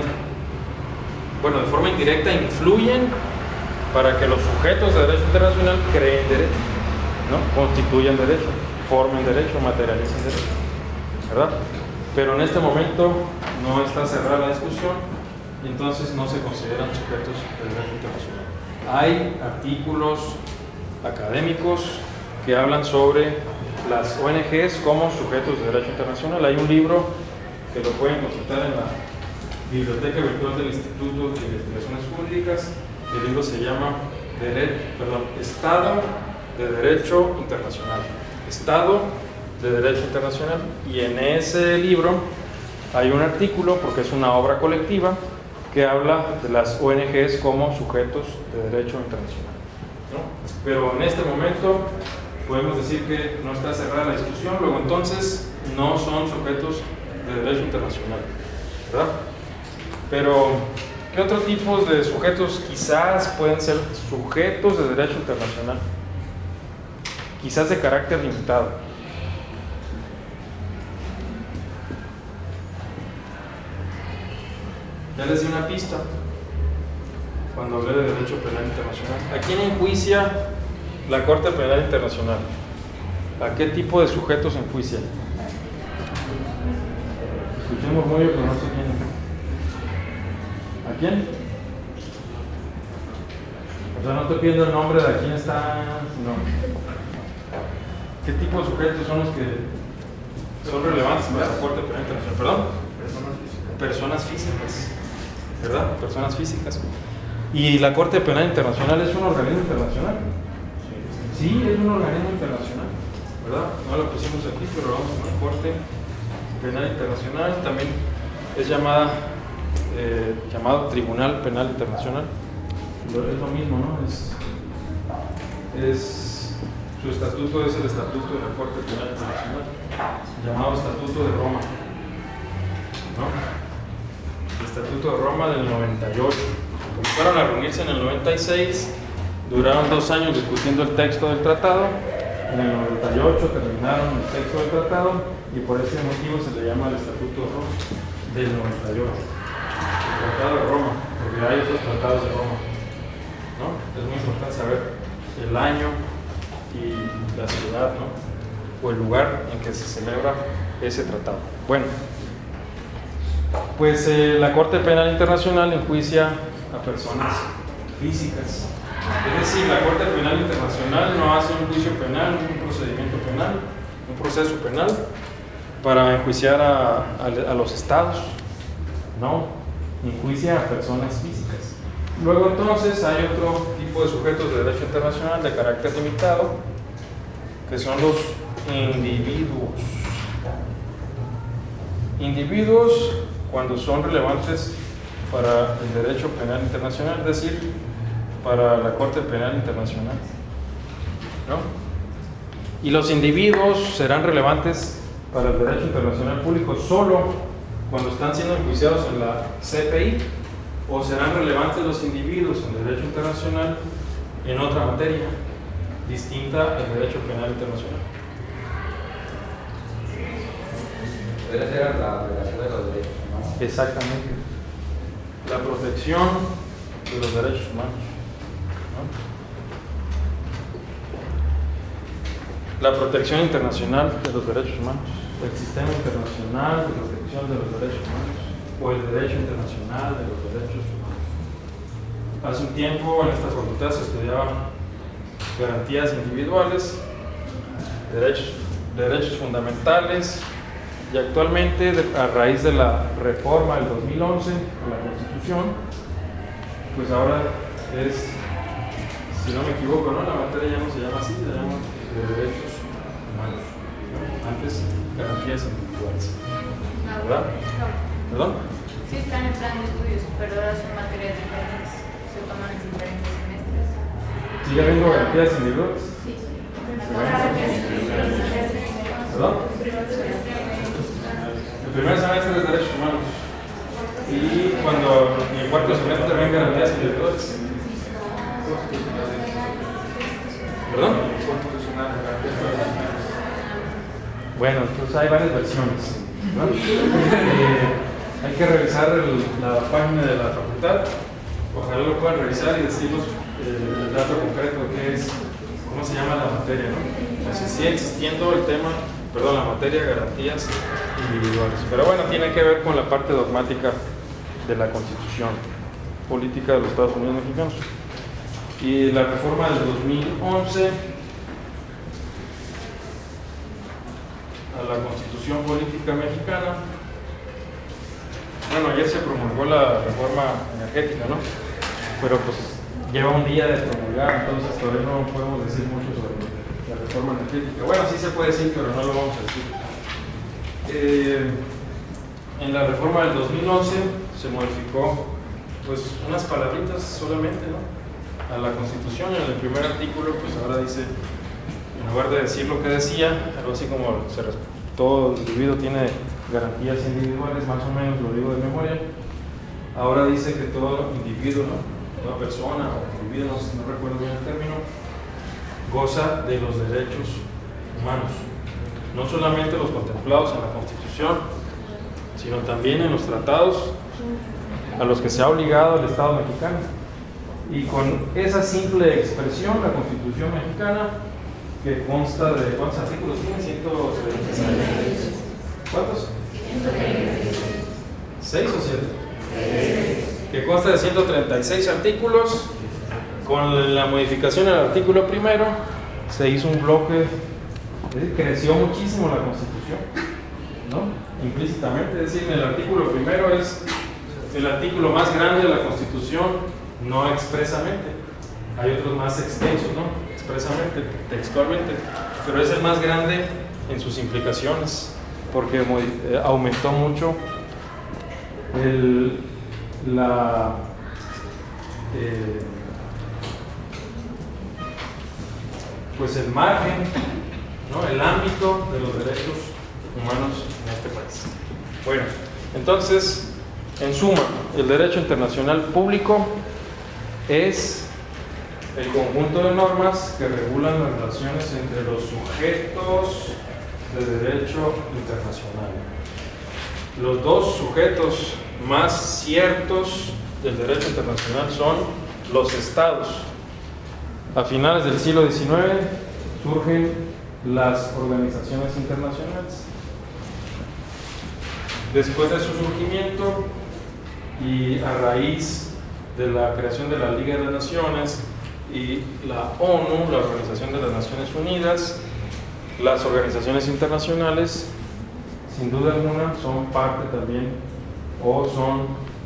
de forma indirecta influyen para que los sujetos de derecho internacional creen derecho, ¿no? Constituyan derecho, formen derecho, materialicen derecho, ¿verdad? Pero en este momento no está cerrada la discusión y entonces no se consideran sujetos de derecho internacional. Hay artículos académicos que hablan sobre las ONGs como sujetos de derecho internacional. Hay un libro que lo pueden consultar en la biblioteca virtual del Instituto de Investigaciones Jurídicas. El libro se llama Estado de Derecho Internacional. Estado de Derecho Internacional. Y en ese libro hay un artículo, porque es una obra colectiva, que habla de las ONGs como sujetos de derecho internacional, ¿no? Pero en este momento podemos decir que no está cerrada la discusión, luego entonces no son sujetos de derecho internacional, ¿verdad? Pero ¿Qué otros tipos de sujetos quizás pueden ser sujetos de derecho internacional? Quizás de carácter limitado. Ya les di una pista cuando hablé de derecho penal internacional. ¿A quién enjuicia la Corte Penal Internacional? ¿A qué tipo de sujetos enjuicia? Escuchemos muy bien, pero no sé quién. ¿A quién? O sea, no estoy pidiendo el nombre de a quién está, sino ¿qué tipo de sujetos son los que son relevantes para la Corte Penal Internacional? ¿Perdón? Personas físicas. ¿Verdad? Personas físicas. ¿Y la Corte Penal Internacional es un organismo internacional? Sí, es un organismo internacional, ¿verdad? No lo pusimos aquí, pero vamos a la Corte Penal Internacional. También es llamado Tribunal Penal Internacional. Es lo mismo, ¿no? Su estatuto es el Estatuto de la Corte Penal Internacional, llamado Estatuto de Roma, ¿no? El Estatuto de Roma del 98. Comenzaron a reunirse en el 96, duraron 2 años discutiendo el texto del tratado. En el 98 terminaron el texto del tratado y por ese motivo se le llama el Estatuto de Roma del 98. El Tratado de Roma, porque hay otros tratados de Roma, ¿no? Es muy importante saber el año y la ciudad, ¿no? O el lugar en que se celebra ese tratado. Bueno, pues la Corte Penal Internacional enjuicia a personas físicas. Es decir, la Corte Penal Internacional no hace un juicio penal, un procedimiento penal, un proceso penal para enjuiciar a los estados. No, enjuicia a personas físicas. Luego entonces hay otro tipo de sujetos de derecho internacional de carácter limitado, que son los individuos. Individuos cuando son relevantes para el derecho penal internacional, es decir, para la Corte Penal Internacional, ¿no? Y los individuos serán relevantes para el derecho internacional público solo cuando están siendo enjuiciados en la CPI, o serán relevantes los individuos en derecho internacional en otra materia distinta al derecho penal internacional. Debe ser la obligación de los derechos humanos. Exactamente. La protección de los derechos humanos, ¿no? La protección internacional de los derechos humanos, el sistema internacional de protección de los derechos humanos o el derecho internacional de los derechos humanos. Hace un tiempo en esta facultad se estudiaban garantías individuales, derechos fundamentales, y actualmente, a raíz de la reforma del 2011 a la Constitución, pues ahora es, si no me equivoco, ¿no? La materia ya no se llama así, se llama de derechos humanos, ¿no? Antes, garantías individuales, ¿verdad? ¿Perdón? Sí, están en plan de estudios, pero ahora son materias diferentes, se toman en diferentes semestres. ¿Sigue habiendo garantías individuales? Sí, sí. ¿Perdón? El primer semestre es derechos humanos y cuando en el cuarto semestre también garantías individuales. ¿Perdón? Bueno, entonces hay varias versiones, ¿no? Hay que revisar la página de la facultad, ojalá lo puedan revisar y decirnos el dato concreto que es, cómo se llama la materia, ¿no? Entonces sigue existiendo el tema, perdón, la materia garantías individuales, pero bueno, tiene que ver con la parte dogmática de la Constitución Política de los Estados Unidos Mexicanos. Y la reforma del 2011 a la Constitución Política Mexicana. Bueno, ayer se promulgó la reforma energética, ¿no? Pero pues lleva un día de promulgar, entonces todavía no podemos decir mucho sobre la reforma energética. Bueno, sí se puede decir, pero no lo vamos a decir. En la reforma del 2011 se modificó pues unas palabritas solamente, ¿no? A la Constitución. En el primer artículo pues ahora dice, en lugar de decir lo que decía, algo así como todo individuo tiene garantías individuales, más o menos, lo digo de memoria, ahora dice que todo individuo, ¿no? Toda persona o individuo, no recuerdo bien el término, goza de los derechos humanos, no solamente los contemplados en la Constitución, sino también en los tratados a los que se ha obligado el Estado mexicano. Y con esa simple expresión, la Constitución mexicana, que consta de ¿cuántos artículos tiene? 136. ¿Cuántos? 6 o 7. Que consta de 136 artículos. Con la modificación del artículo primero se hizo un bloque, es decir, creció muchísimo la Constitución, ¿no? Implícitamente, es decir, el artículo primero es el artículo más grande de la Constitución, no expresamente. Hay otros más extensos, ¿no? Expresamente, textualmente, pero es el más grande en sus implicaciones, porque aumentó mucho pues el margen, ¿no? El ámbito de los derechos humanos en este país. Bueno, entonces, en suma, el derecho internacional público es el conjunto de normas que regulan las relaciones entre los sujetos de derecho internacional. Los dos sujetos más ciertos del derecho internacional son los estados. A finales del siglo XIX surgen las organizaciones internacionales. Después de su surgimiento y a raíz de la creación de la Liga de las Naciones y la ONU, la Organización de las Naciones Unidas, las organizaciones internacionales, sin duda alguna, son parte también o son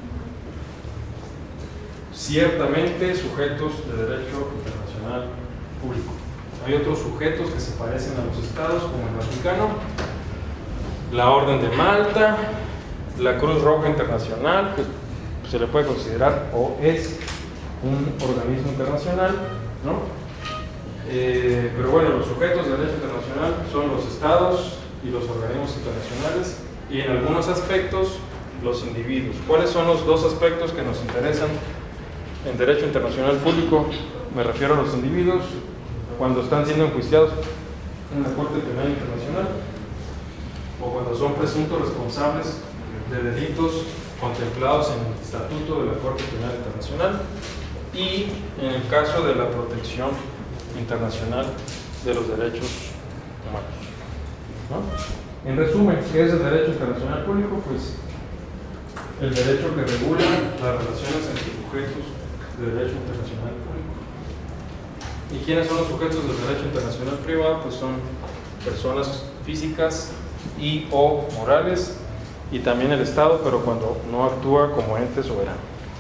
ciertamente sujetos de derecho internacional público. Hay otros sujetos que se parecen a los estados, como el Vaticano, la Orden de Malta, la Cruz Roja Internacional, que se le puede considerar o es un organismo internacional, ¿no? Pero bueno, los sujetos de derecho internacional son los estados y los organismos internacionales, y en algunos aspectos los individuos. ¿Cuáles son los dos aspectos que nos interesan en derecho internacional público? Me refiero a los individuos cuando están siendo enjuiciados en la Corte Penal Internacional o cuando son presuntos responsables de delitos contemplados en el Estatuto de la Corte Penal Internacional, y en el caso de la protección internacional de los derechos humanos, ¿no? En resumen, ¿qué es el derecho internacional público? Pues el derecho que regula las relaciones entre sujetos de derecho internacional público. ¿Y quiénes son los sujetos del derecho internacional privado? Pues son personas físicas y o morales, y también el Estado, pero cuando no actúa como ente soberano.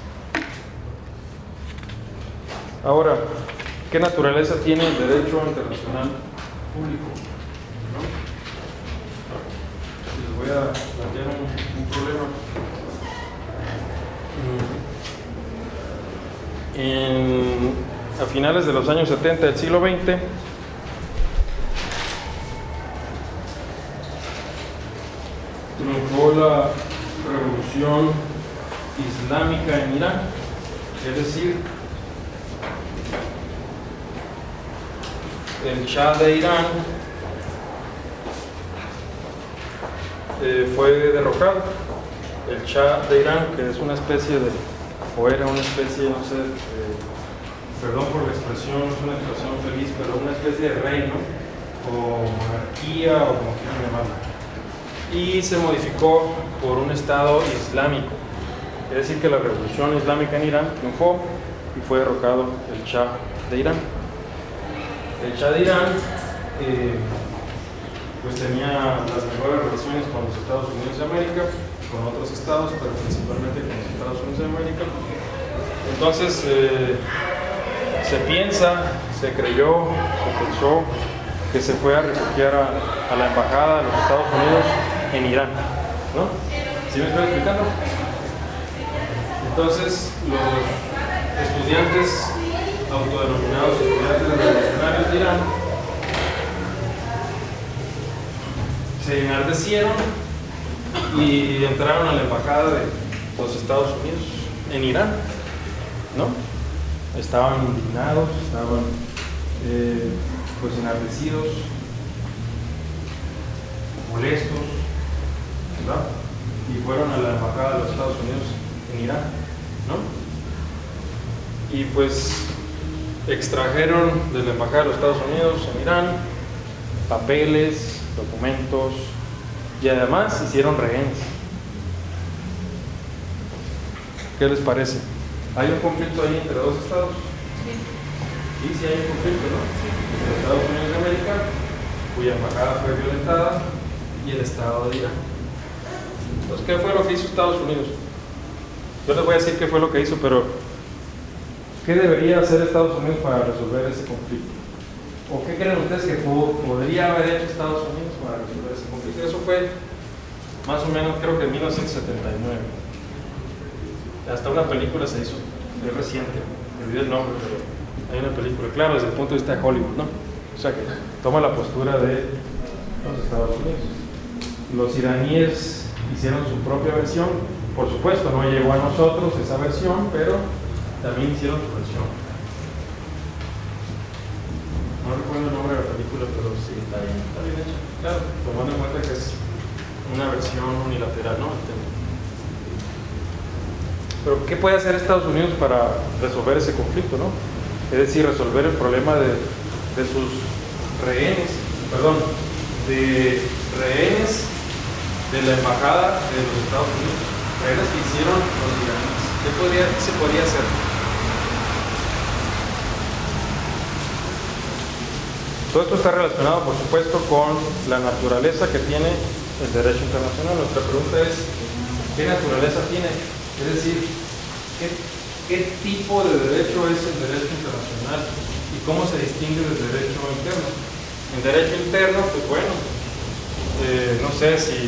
Ahora, ¿qué naturaleza tiene el derecho internacional público? ¿No? Les voy a plantear un problema. A finales de los años 70 del siglo XX, triunfó la revolución islámica en Irán, es decir, el Shah de Irán fue derrocado. El Shah de Irán, que es una especie de, o era una especie, no sé, perdón por la expresión, no es una expresión feliz, pero una especie de reino o monarquía o como quieran llamarlo, y se modificó por un Estado islámico. Es decir, que la revolución islámica en Irán triunfó y fue derrocado el Shah de Irán. El Shah de Irán pues tenía las mejores relaciones con los Estados Unidos de América, con otros estados, pero principalmente con los Estados Unidos de América. Entonces se creyó, se pensó que se fue a refugiar a la embajada de los Estados Unidos en Irán, ¿no? ¿Sí me estoy explicando? Entonces los estudiantes autodenominados estudiantes revolucionarios de Irán se enardecieron y entraron a la embajada los Estados Unidos en Irán, ¿no? Estaban indignados, estaban pues enardecidos, molestos, ¿verdad? Y fueron a la embajada de los Estados Unidos en Irán, ¿no? Y pues extrajeron de la embajada de los Estados Unidos en Irán papeles, documentos y además hicieron rehenes. ¿Qué les parece? ¿Hay un conflicto ahí entre dos estados? Sí, sí hay un conflicto, ¿no? Entre los Estados Unidos de América, cuya embajada fue violentada, y el estado de Irán. Entonces, ¿qué fue lo que hizo Estados Unidos? Yo les voy a decir qué fue lo que hizo, pero ¿qué debería hacer Estados Unidos para resolver ese conflicto? ¿O qué creen ustedes que podría haber hecho Estados Unidos para resolver ese conflicto? Eso fue más o menos, creo que en 1979. Hasta una película se hizo, es reciente, me olvidé el nombre, pero hay una película, claro, desde el punto de vista de Hollywood, ¿no? O sea que toma la postura de los Estados Unidos. Los iraníes hicieron su propia versión, por supuesto, no llegó a nosotros esa versión, pero también hicieron su versión. No recuerdo el nombre de la película, pero sí, está bien hecho. Claro, tomando en cuenta que es una versión unilateral, ¿no? Pero ¿qué puede hacer Estados Unidos para resolver ese conflicto, no? Es decir, resolver el problema de sus rehenes, de rehenes de la embajada de los Estados Unidos, rehenes que hicieron los iraníes. ¿Qué se podría hacer? Todo esto está relacionado, por supuesto, con la naturaleza que tiene el derecho internacional. Nuestra pregunta es, ¿qué naturaleza tiene? Es decir, ¿qué tipo de derecho es el derecho internacional y cómo se distingue del derecho interno? En derecho interno, pues bueno, no sé si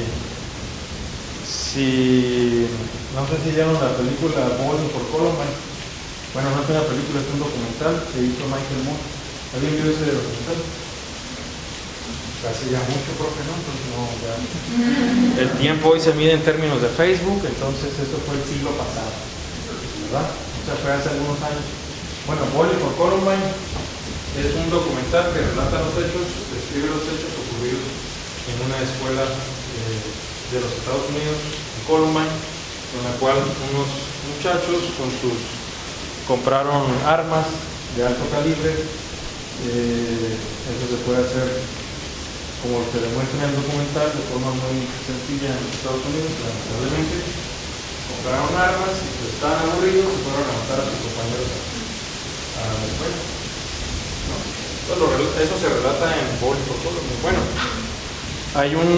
vieron la película Bowling for Columbine. Bueno, no es una película, es un documental que hizo Michael Moore. ¿Alguien vio ese documental? Hace ya mucho, profe, ¿no? Entonces no, ya. El tiempo hoy se mide en términos de Facebook, entonces eso fue el siglo pasado, ¿verdad? O sea, fue hace algunos años. Bueno, Bowling for Columbine es un documental que relata los hechos, describe los hechos ocurridos en una escuela de los Estados Unidos, en Columbine, con la cual unos muchachos compraron armas de alto calibre. Eso se puede hacer, como se demuestra en el documental, de forma muy sencilla en los Estados Unidos, lamentablemente. Compraron armas y pues estaban aburridos y fueron a matar a sus compañeros a la escuela, ¿no? Entonces, eso se relata en Bowling for Columbine. Bueno, hay un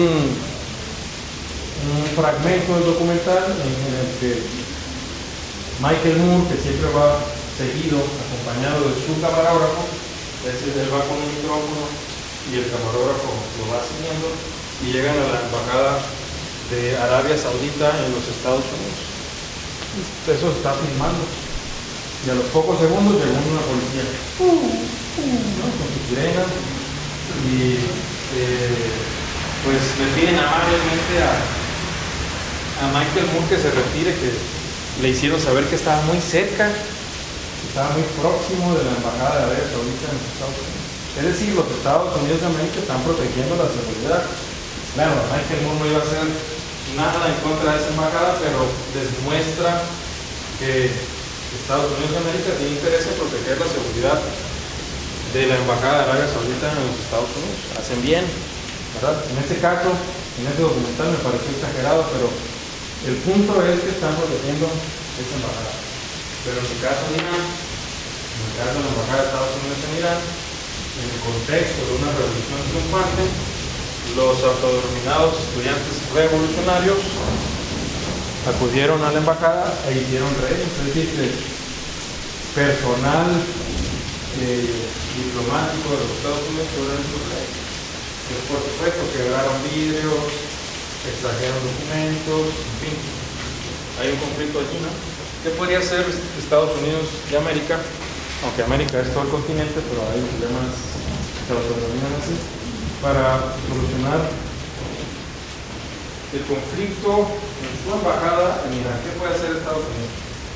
fragmento del documental en el que Michael Moore, que siempre va seguido, acompañado de su camarógrafo, es decir, él va con un micrófono y el camarógrafo lo va siguiendo, y llegan a la embajada de Arabia Saudita en los Estados Unidos. Eso se está filmando. Y a los pocos segundos llegó una policía, ¿no? Con sus sirenas, y pues le piden amablemente a Michael Moore que se retire, que le hicieron saber que estaba muy cerca, estaba muy próximo de la embajada de Arabia Saudita en los Estados Unidos. Es decir, los Estados Unidos de América están protegiendo la seguridad. Claro, Michael Moore no iba a hacer nada en contra de esa embajada, pero les muestra que Estados Unidos de América tiene interés en proteger la seguridad de la embajada de Arabia Saudita en los Estados Unidos. Hacen bien, ¿verdad? En este caso, en este documental me pareció exagerado, pero el punto es que están protegiendo esa embajada. Pero en el caso de Irán, en el caso de la embajada de Estados Unidos en Irán, en el contexto de una revolución triunfante, los autodenominados estudiantes revolucionarios acudieron a la embajada e hicieron rehenes, es decir, que personal diplomático de los Estados Unidos fueron sus rehenes. Pues por supuesto quebraron vidrios, extrajeron documentos, en fin, hay un conflicto allí, ¿no? ¿Qué podría hacer Estados Unidos de América? Aunque América es todo el continente, pero hay problemas que los denominan así, para solucionar el conflicto en su embajada en Irán, ¿qué puede hacer Estados Unidos?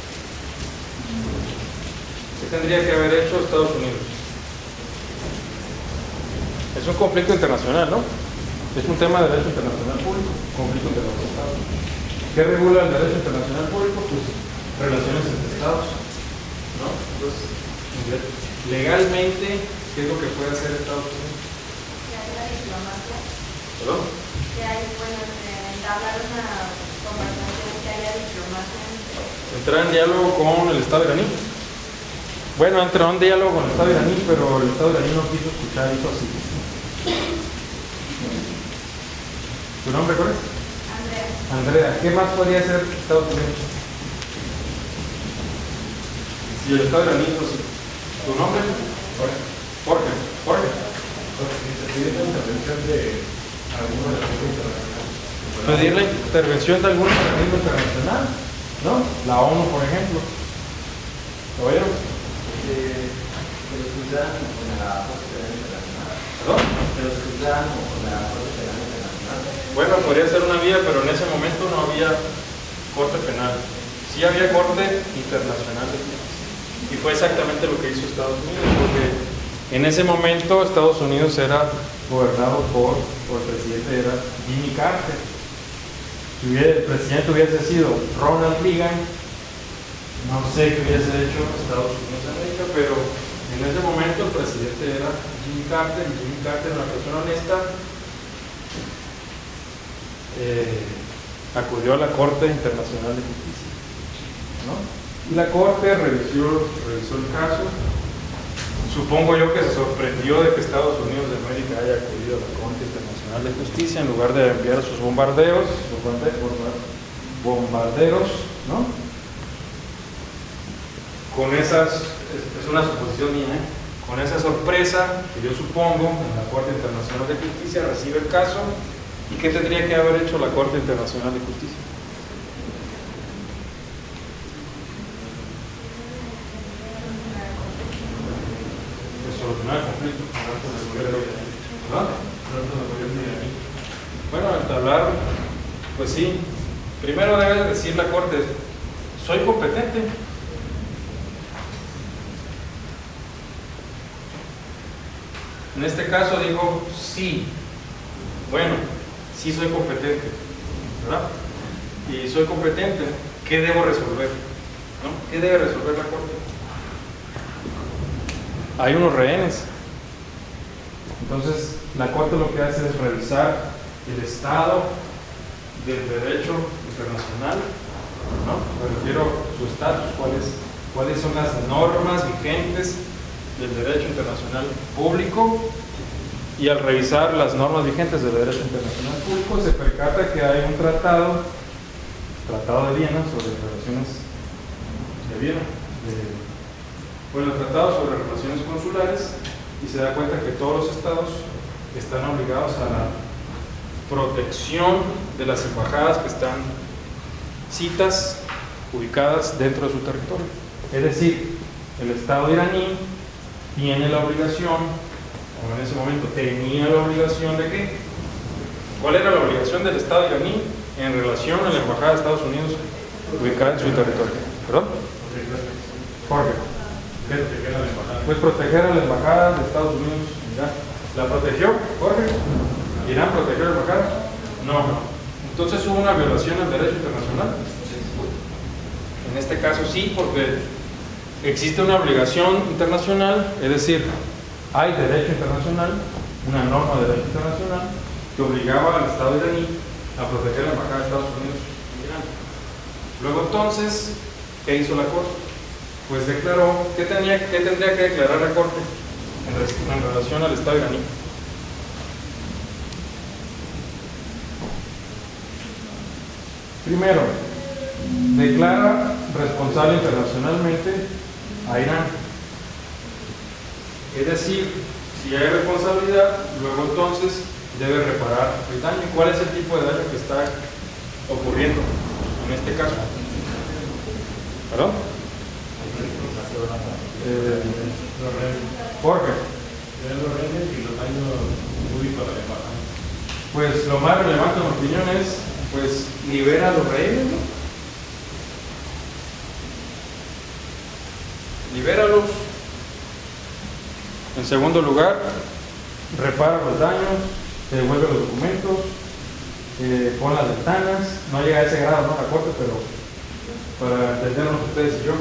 ¿Qué tendría que haber hecho Estados Unidos? Es un conflicto internacional, ¿no? Es un tema de derecho internacional público, conflicto entre los estados. ¿Qué regula el derecho internacional público? Pues relaciones entre estados, ¿no? Entonces, legalmente, ¿qué es lo que puede hacer Estados Unidos? Que haya diplomacia. ¿Perdón? Que haya, bueno, entablar una conversación, que haya diplomacia. Entrar en diálogo con el Estado iraní. Bueno, entró en diálogo con el Estado iraní, pero el Estado iraní no quiso escuchar, hizo así. ¿Tu nombre cuál es? Andrea. Andrea, ¿qué más podría hacer Estados Unidos? Si el Estado iraní hizo así. ¿Tu nombre? Jorge. Se pide la intervención de alguno de los grupos internacionales. Pedir la intervención de algún organismo internacional, ¿no? La ONU, por ejemplo. ¿Lo oyeron? Que los juzgan con la Corte Penal Internacional. ¿Perdón? Que los juzgan con la Corte Penal Internacional. Bueno, podría ser una vía, pero en ese momento no había corte penal. Sí había corte internacional. Y fue exactamente lo que hizo Estados Unidos, porque en ese momento Estados Unidos era gobernado o el presidente era Jimmy Carter. Si el presidente hubiese sido Ronald Reagan, no sé qué hubiese hecho Estados Unidos de América, pero en ese momento el presidente era Jimmy Carter, y Jimmy Carter era una persona honesta. Acudió a la Corte Internacional de Justicia, ¿no? Y la Corte revisó el caso. Supongo yo que se sorprendió de que Estados Unidos de América haya acudido a la Corte Internacional de Justicia en lugar de enviar sus bombarderos, ¿no? Con esas, es una suposición mía, con esa sorpresa que yo supongo en la Corte Internacional de Justicia recibe el caso. ¿Y qué tendría que haber hecho la Corte Internacional de Justicia? Solucionar el conflicto. ¿Verdad? Bueno, entablar, pues sí. Primero debe decir la Corte, soy competente. En este caso dijo sí. Bueno, sí soy competente, ¿verdad? Y soy competente, ¿qué debo resolver? ¿No? ¿Qué debe resolver la Corte? Hay unos rehenes. Entonces, la Corte lo que hace es revisar el estado del derecho internacional, ¿no? Me refiero a su estatus, cuáles son las normas vigentes del derecho internacional público. Y al revisar las normas vigentes del derecho internacional público se percata que hay un tratado de Viena sobre relaciones de Viena, el tratado sobre relaciones consulares, y se da cuenta que todos los estados están obligados a la protección de las embajadas que están citas ubicadas dentro de su territorio. Es decir, el Estado iraní tiene la obligación, o en ese momento tenía la obligación de ¿qué? ¿Cuál era la obligación del Estado iraní en relación a la embajada de Estados Unidos ubicada en su territorio? ¿Perdón? Jorge. Pues proteger a la embajada de Estados Unidos en Irán. ¿La protegió, Jorge? ¿Irán protegió la embajada? No. Entonces hubo una violación al derecho internacional. En este caso sí, porque existe una obligación internacional, es decir, hay derecho internacional, una norma de derecho internacional que obligaba al Estado iraní a proteger la embajada de Estados Unidos en Irán. Luego entonces, ¿qué hizo la Corte? Pues declaró, ¿qué tendría que declarar la Corte en relación al Estado iraní? Primero, declara responsable internacionalmente a Irán. Es decir, si hay responsabilidad, luego entonces debe reparar el daño. ¿Cuál es el tipo de daño que está ocurriendo en este caso? ¿Perdón? Jorge. Los rehenes y los daños públicos a la embajada. Pues lo más relevante en mi opinión es pues libera a los rehenes, ¿no? Libéralos. En segundo lugar, repara los daños, devuelve los documentos, pon las ventanas. No llega a ese grado, ¿no? La corte, pero para entendernos ustedes y yo.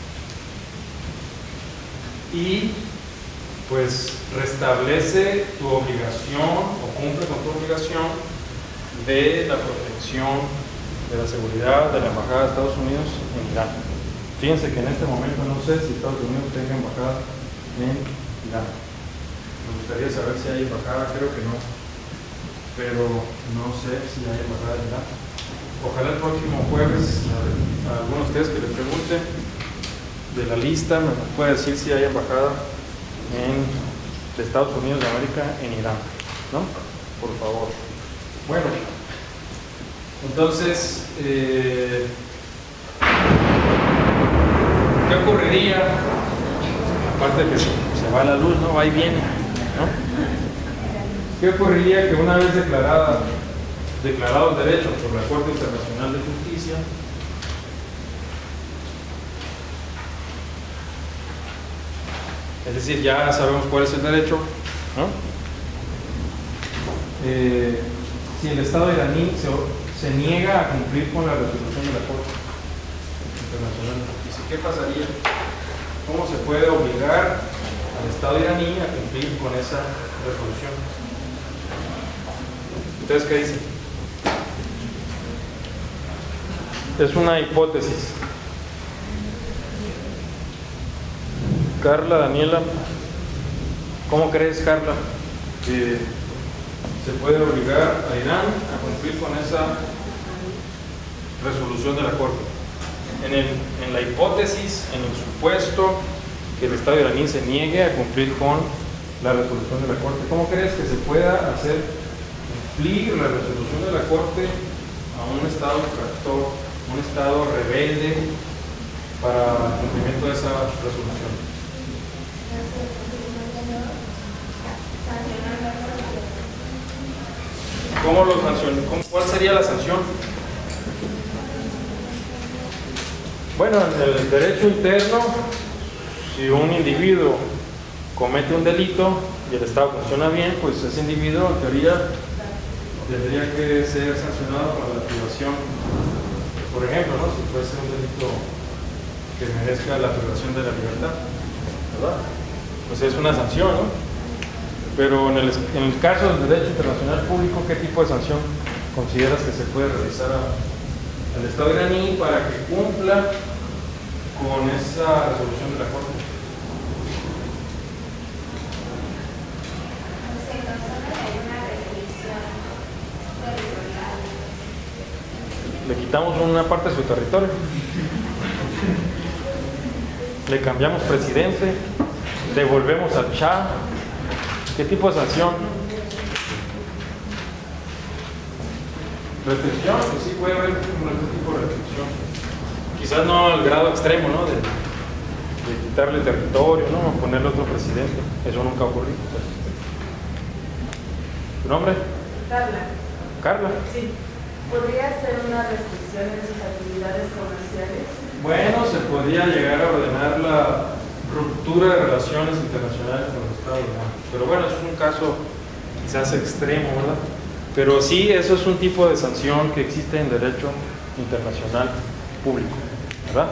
Y pues restablece tu obligación o cumple con tu obligación de la protección de la seguridad de la Embajada de Estados Unidos en Irán. Fíjense que en este momento no sé si Estados Unidos tenga embajada en Irán. Me gustaría saber si hay embajada, creo que no, pero no sé si hay embajada en Irán. Ojalá el próximo jueves a algunos de ustedes que les pregunten de la lista me pueda decir si hay embajada de Estados Unidos de América en Irán, ¿no? Por favor. Bueno, entonces, ¿qué ocurriría? Aparte de que se va la luz, ¿no? Va y viene, ¿no? ¿Qué ocurriría que una vez declarados derechos por la Corte Internacional de Justicia, es decir, ya sabemos cuál es el derecho, ¿no? Si el Estado iraní se niega a cumplir con la resolución de la Corte Internacional de Justicia, ¿qué pasaría? ¿Cómo se puede obligar al Estado iraní a cumplir con esa resolución? ¿Ustedes qué dicen? Es una hipótesis. Carla, Daniela, ¿cómo crees, Carla, que se puede obligar a Irán a cumplir con esa resolución de la Corte? En la hipótesis, en el supuesto que el Estado iraní se niegue a cumplir con la resolución de la Corte, ¿cómo crees que se pueda hacer cumplir la resolución de la Corte a un Estado infractor, un Estado rebelde para el cumplimiento de esa resolución? ¿Cómo lo sanciona? ¿Cuál sería la sanción? Bueno, en el derecho interno, si un individuo comete un delito y el Estado funciona bien, pues ese individuo en teoría tendría que ser sancionado con la privación, por ejemplo, ¿no? Si fuese un delito que merezca la privación de la libertad, ¿verdad? Pues es una sanción, ¿no? Pero en el caso del derecho internacional público, ¿qué tipo de sanción consideras que se puede realizar al Estado iraní para que cumpla con esa resolución de la Corte? Le quitamos una parte de su territorio, le cambiamos presidente, devolvemos al Shah. ¿Qué tipo de sanción? Restricción, pues sí puede haber algún tipo de restricción. Quizás no al grado extremo, ¿no? De quitarle territorio, ¿no? O ponerle otro presidente. Eso nunca ha ocurrido. ¿Tu nombre? Carla. Carla. Sí. ¿Podría ser una restricción en sus actividades comerciales? Bueno, se podría llegar a ordenar la ruptura de relaciones internacionales con los Estados Unidos. Pero bueno, eso es un caso quizás extremo, ¿verdad? Pero sí, eso es un tipo de sanción que existe en derecho internacional público, ¿verdad?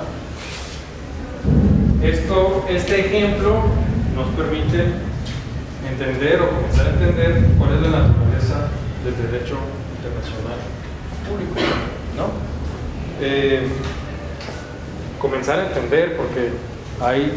Este ejemplo nos permite entender o comenzar a entender cuál es la naturaleza del derecho internacional público, ¿no? Comenzar a entender porque hay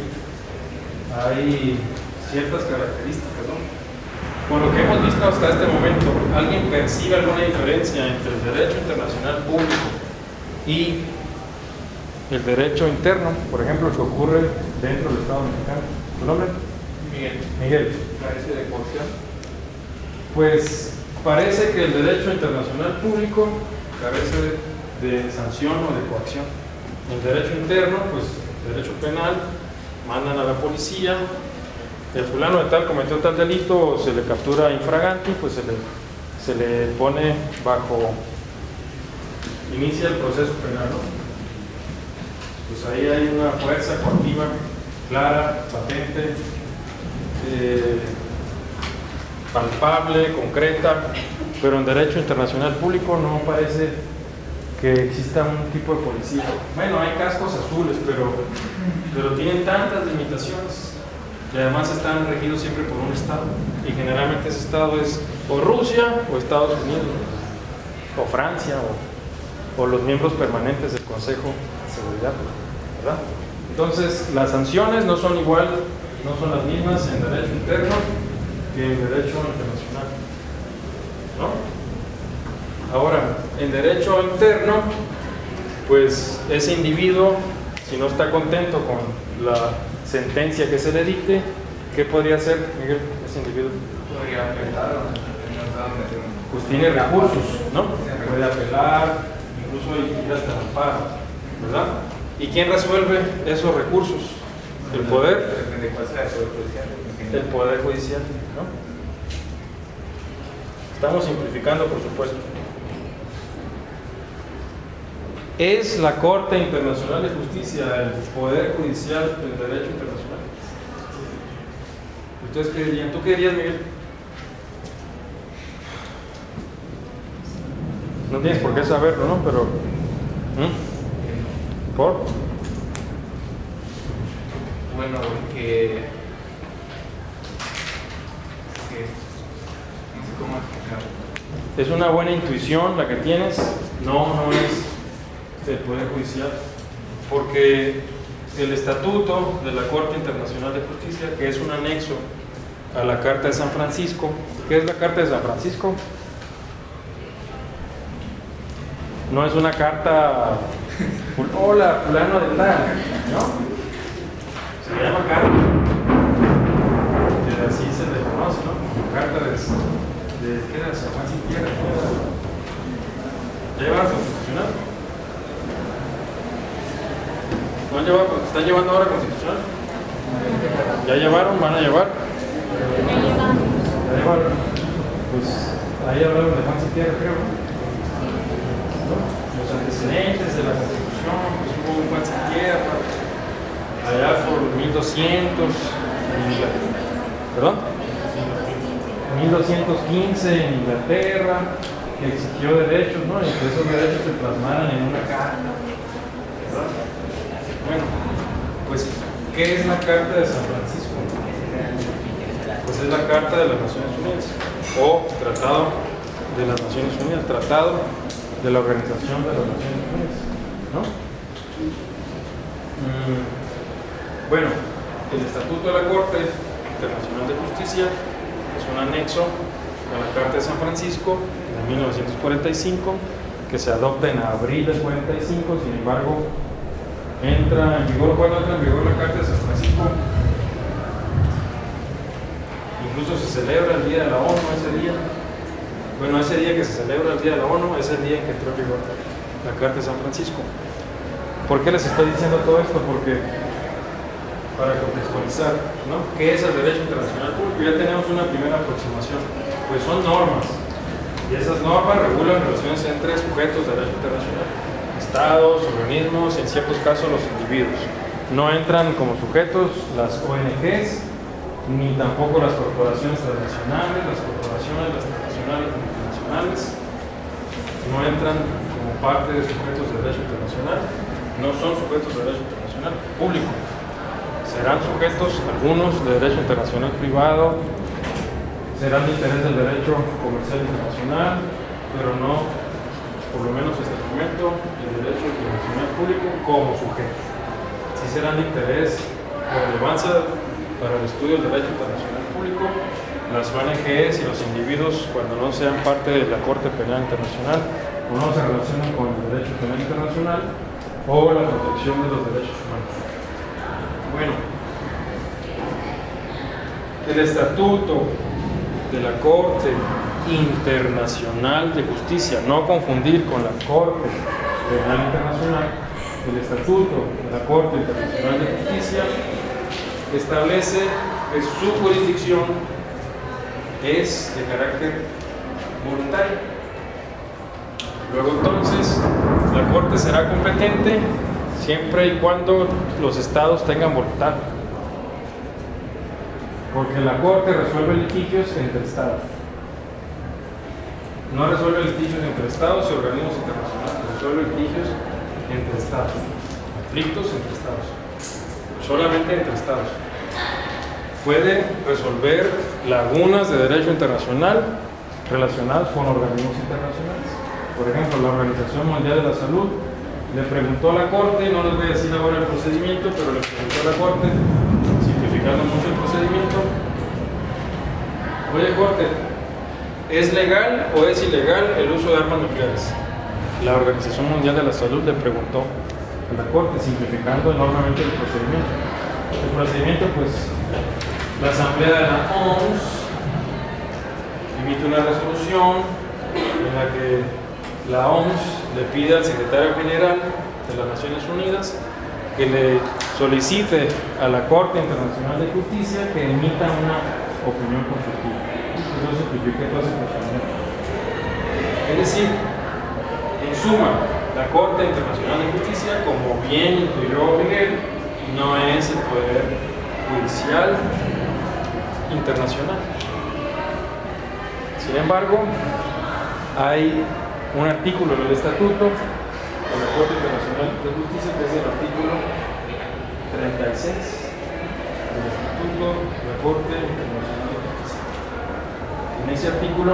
ciertas características, ¿no? Por lo que hemos visto hasta este momento, ¿alguien percibe alguna diferencia entre el derecho internacional público y el derecho interno? Por ejemplo, el que ocurre dentro del Estado mexicano. ¿Tu nombre? Miguel. Miguel. ¿Carece de coacción? Pues parece que el derecho internacional público carece de sanción o de coacción. El derecho interno, pues el derecho penal, mandan a la policía, el fulano de tal cometió tal delito, se le captura infraganti, pues se le pone bajo inicia el proceso penal, ¿no? Pues ahí hay una fuerza coactiva clara, patente, palpable, concreta, pero en derecho internacional público no parece que exista un tipo de policía. Bueno, hay cascos azules, pero tienen tantas limitaciones y además están regidos siempre por un Estado, y generalmente ese Estado es o Rusia o Estados Unidos, o Francia, o los miembros permanentes del Consejo de Seguridad, ¿verdad? Entonces, las sanciones no son igual, no son las mismas en derecho interno que en derecho internacional, ¿no? Ahora, en derecho interno, pues ese individuo, si no está contento con la sentencia que se le dicte, ¿qué podría hacer, Miguel, ese individuo? Podría apelar Pues tiene recursos, ¿no? Puede apelar, incluso ir hasta el amparo, ¿verdad? ¿Y quién resuelve esos recursos? El poder. El poder judicial, ¿no? Estamos simplificando, por supuesto. ¿Es la Corte Internacional de Justicia el poder judicial del derecho internacional? ¿Ustedes qué dirían? ¿Tú qué dirías, Miguel? No tienes por qué saberlo, ¿no? Pero... ¿Por? Bueno, que no sé cómo explicarlo. Es una buena intuición la que tienes. No es el Poder Judicial, porque el Estatuto de la Corte Internacional de Justicia, que es un anexo a la Carta de San Francisco. ¿Qué es la Carta de San Francisco? No es una carta, hola, fulano de tal, ¿no? Se llama carta, que así se le conoce, ¿no? Carta de ¿qué era? San Juan sin tierra, ¿ya llevaron constitucional? ¿No han llevado? ¿Están llevando ahora constitucional? ¿Ya llevaron? ¿Van a llevar? ¿Ya llevaron? Pues ahí hablaron de Juan sin tierra, creo, ¿no? Los antecedentes de la Constitución, pues hubo un Juan sin tierra, allá por 1200, ¿perdón? 1215 en Inglaterra, que exigió derechos, ¿no? Y que esos derechos se plasmaran en una carta, ¿verdad? Bueno, pues, ¿qué es la Carta de San Francisco? Pues es la Carta de las Naciones Unidas, o Tratado de las Naciones Unidas, Tratado de la Organización de las Naciones Unidas, ¿no? Bueno, el Estatuto de la Corte Internacional de Justicia es un anexo a la Carta de San Francisco de 1945, que se adopta en abril del 45. Sin embargo, entra en vigor, ¿cuándo entra en vigor la Carta de San Francisco? Incluso se celebra el Día de la ONU ese día. Bueno, ese día que se celebra el Día de la ONU es el día en que entró en vigor la Carta de San Francisco. ¿Por qué les estoy diciendo todo esto? Porque para contextualizar, ¿no? ¿Qué es el derecho internacional público? Ya tenemos una primera aproximación. Pues son normas, y esas normas regulan relaciones entre sujetos de derecho internacional, estados, organismos, en ciertos casos los individuos. No entran como sujetos las ONGs, ni tampoco las corporaciones transnacionales, las corporaciones, las transnacionales, las multinacionales, no entran como parte de sujetos de derecho internacional, no son sujetos de derecho internacional público. Serán sujetos algunos de derecho internacional privado, serán de interés del derecho comercial internacional, pero no, por lo menos hasta el momento, el derecho internacional público como sujeto. Sí serán de interés o relevancia para el estudio del derecho internacional público las ONGs y los individuos cuando no sean parte de la Corte Penal Internacional o no se relacionan con el derecho penal internacional o la protección de los derechos humanos. Bueno, el Estatuto de la Corte Internacional de Justicia, no confundir con la Corte Penal Internacional, el Estatuto de la Corte Internacional de Justicia establece que su jurisdicción es de carácter voluntario, Luego entonces, la Corte será competente siempre y cuando los estados tengan voluntad. Porque la Corte resuelve litigios entre estados. No resuelve litigios entre estados y organismos internacionales, resuelve litigios entre estados, conflictos entre estados, solamente entre estados. Puede resolver lagunas de derecho internacional relacionadas con organismos internacionales. Por ejemplo, la Organización Mundial de la Salud le preguntó a la Corte, no les voy a decir ahora el procedimiento, pero le preguntó a la Corte, simplificando mucho el procedimiento: oye Corte, ¿es legal o es ilegal el uso de armas nucleares? La Organización Mundial de la Salud le preguntó a la Corte, simplificando enormemente el procedimiento. El procedimiento, pues, la Asamblea de la OMS emite una resolución en la que la OMS le pide al Secretario General de las Naciones Unidas que le solicite a la Corte Internacional de Justicia que emita una opinión consultiva. Eso simplifica todo ese procedimiento. Es decir, en suma, la Corte Internacional de Justicia, como bien incluyó Miguel, no es el poder judicial internacional. Sin embargo, hay un artículo en el Estatuto de la Corte Internacional de Justicia, que es el artículo 36 del Estatuto de la Corte Internacional de Justicia. En ese artículo,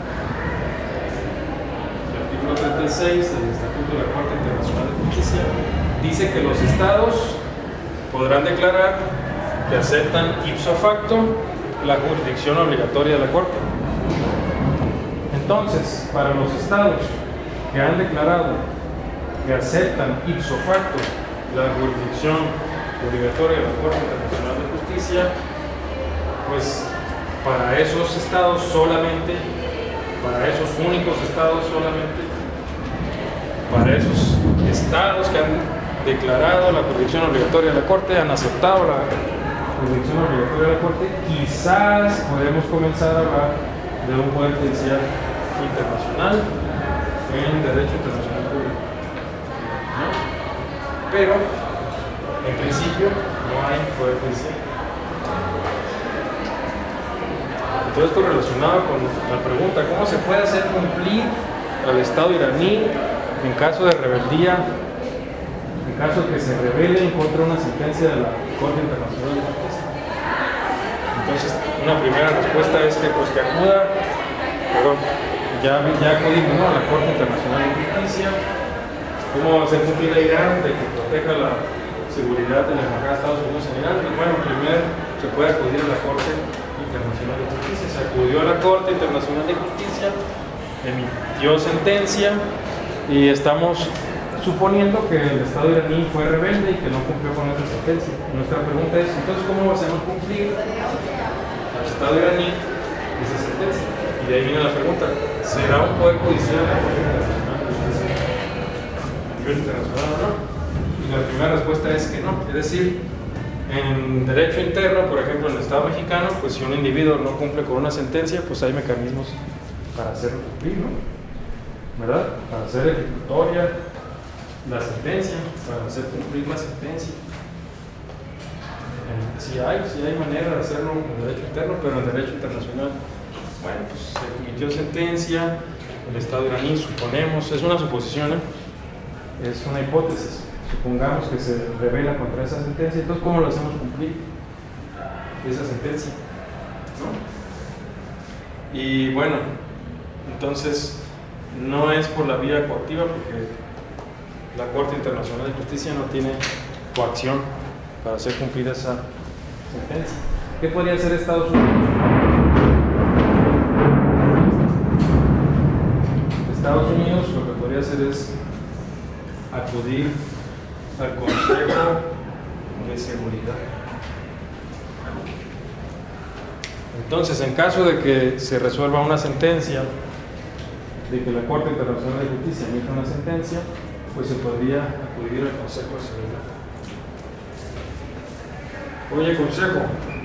el artículo 36 del Estatuto de la Corte Internacional de Justicia, dice que los estados podrán declarar que aceptan ipso facto la jurisdicción obligatoria de la Corte. Entonces, para los estados que han declarado que aceptan ipso facto la jurisdicción obligatoria de la Corte Internacional de Justicia, pues para esos estados solamente, para esos únicos estados solamente, para esos estados que han declarado la jurisdicción obligatoria de la Corte, han aceptado la jurisdicción obligatoria de la Corte, quizás podemos comenzar a hablar de un poder judicial internacional en derecho internacional público, ¿no? Pero en principio no hay poder judicial. Todo esto relacionado con la pregunta: ¿cómo se puede hacer cumplir al Estado iraní en caso de rebeldía, en caso de que se rebele en contra de una sentencia de la Corte Internacional de Justicia? Entonces, una primera respuesta es que, pues, que acuda, ya acudimos, ¿no?, a la Corte Internacional de Justicia. ¿Cómo hacer cumplir a Irán de que proteja la seguridad de la Embajada de Estados Unidos en Irán? Pues bueno, primero se puede acudir a la Corte Internacional de Justicia. Se acudió a la Corte Internacional de Justicia, emitió sentencia y estamos suponiendo que el Estado iraní fue rebelde y que no cumplió con esa sentencia. Nuestra pregunta es, entonces, ¿cómo hacemos cumplir al Estado iraní esa sentencia? Y de ahí viene la pregunta: ¿será un poder judicial la Corte Internacional de Justicia a nivel internacional o no? Y la primera respuesta es que no. Es decir, en derecho interno, por ejemplo, en el Estado mexicano, pues si un individuo no cumple con una sentencia, pues hay mecanismos para hacerlo cumplir, ¿no? ¿Verdad? Para hacer ejecutoria la sentencia, para hacer cumplir la sentencia. Si hay manera de hacerlo en derecho interno, pero en derecho internacional, bueno, pues se emitió sentencia, el Estado iraní, suponemos, es una suposición, es una hipótesis, supongamos que se rebela contra esa sentencia, entonces ¿cómo lo hacemos cumplir esa sentencia? ¿No? Y bueno, entonces no es por la vía coactiva, porque la Corte Internacional de Justicia no tiene coacción para hacer cumplir esa sentencia. ¿Qué podría hacer Estados Unidos? Estados Unidos lo que podría hacer es acudir al Consejo de Seguridad. Entonces, en caso de que se resuelva una sentencia, de que la Corte Internacional de Justicia emita una sentencia, pues se podría acudir al Consejo de Seguridad. Oye, Consejo,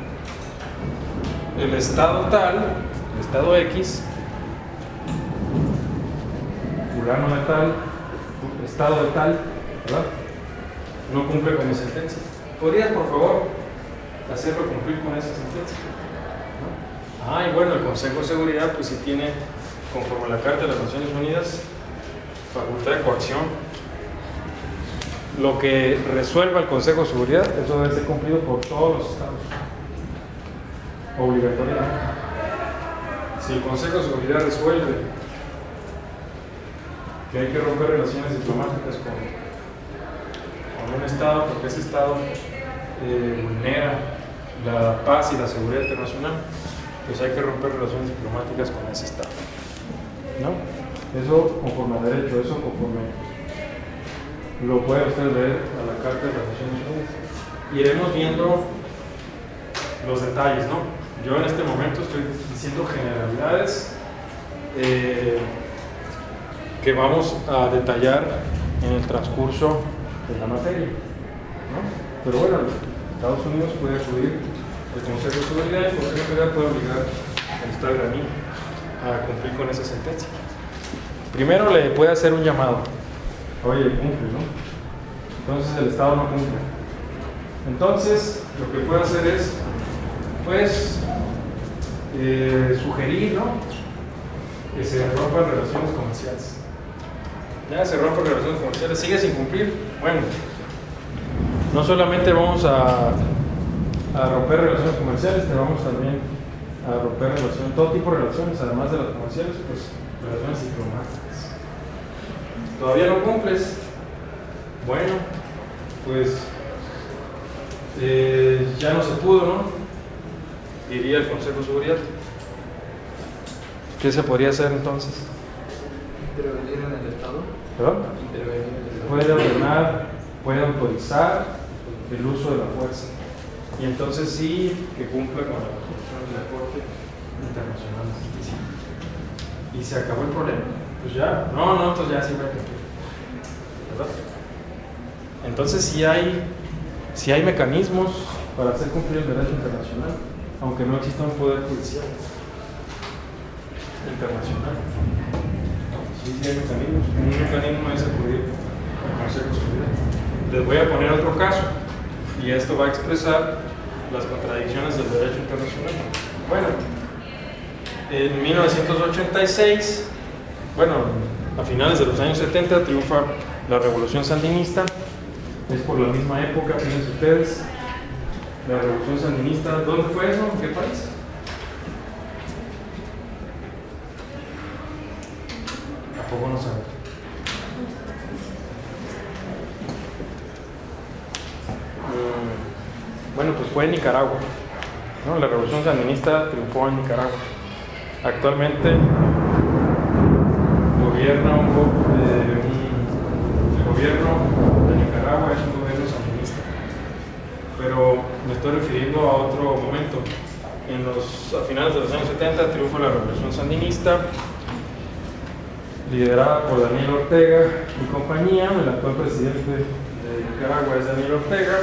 el Estado tal, el Estado X, fulano de tal, estado de tal, ¿verdad? No cumple con mi sentencia. ¿Podrías, por favor, hacerlo cumplir con esa sentencia? ¿No? Y bueno, el Consejo de Seguridad, pues sí tiene, conforme a la Carta de las Naciones Unidas, facultad de coacción. Lo que resuelva el Consejo de Seguridad, eso debe ser cumplido por todos los estados, obligatoriamente. Si el Consejo de Seguridad resuelve que hay que romper relaciones diplomáticas con un estado, porque ese estado vulnera la paz y la seguridad internacional, pues hay que romper relaciones diplomáticas con ese estado, ¿no? Eso conforme a derecho, eso conforme lo puede usted leer a la Carta de las Naciones Unidas. Iremos viendo los detalles, ¿no? Yo en este momento estoy diciendo generalidades que vamos a detallar en el transcurso de la materia, ¿no? Pero bueno, Estados Unidos puede acudir al Consejo de Seguridad y el Consejo de Seguridad puede obligar al Estado iraní a cumplir con esa sentencia. Primero le puede hacer un llamado. Oye, cumple, ¿no? Entonces el Estado no cumple. Entonces, lo que puede hacer es, pues, sugerir, ¿no? Que se rompan relaciones comerciales. Ya se rompen relaciones comerciales, sigue sin cumplir. Bueno, no solamente vamos a romper relaciones comerciales, te vamos también a romper relaciones, todo tipo de relaciones, además de las comerciales, pues relaciones diplomáticas. ¿Todavía no cumples? Bueno, pues ya no se pudo, ¿no? Diría el Consejo de Seguridad. ¿Qué se podría hacer entonces? ¿Intervenir en el Estado? ¿Perdón? Intervenir en el Estado. Puede ordenar, puede autorizar el uso de la fuerza. Y entonces sí que cumpla con la resolución de la Corte Internacional de Justicia. Y se acabó el problema. Pues ya, no, entonces ya sí va a cumplir. ¿Verdad? Entonces sí hay mecanismos para hacer cumplir el derecho internacional, aunque no exista un poder judicial internacional. Sí hay mecanismos. Un mecanismo es acudir al Consejo de Seguridad. Les voy a poner otro caso y esto va a expresar las contradicciones del derecho internacional. Bueno, en 1986, bueno, a finales de los años 70 triunfa la Revolución Sandinista. Es por la misma época, fíjense ustedes, la Revolución Sandinista. ¿Dónde fue eso? ¿En qué país? ¿A poco no saben? Bueno, pues fue en Nicaragua, ¿no? La Revolución Sandinista triunfó en Nicaragua. Actualmente gobierna el gobierno de Nicaragua es un gobierno sandinista. Pero me estoy refiriendo a otro momento. A finales de los años 70 triunfa la Revolución Sandinista, liderada por Daniel Ortega y compañía. El actual presidente de Nicaragua es Daniel Ortega.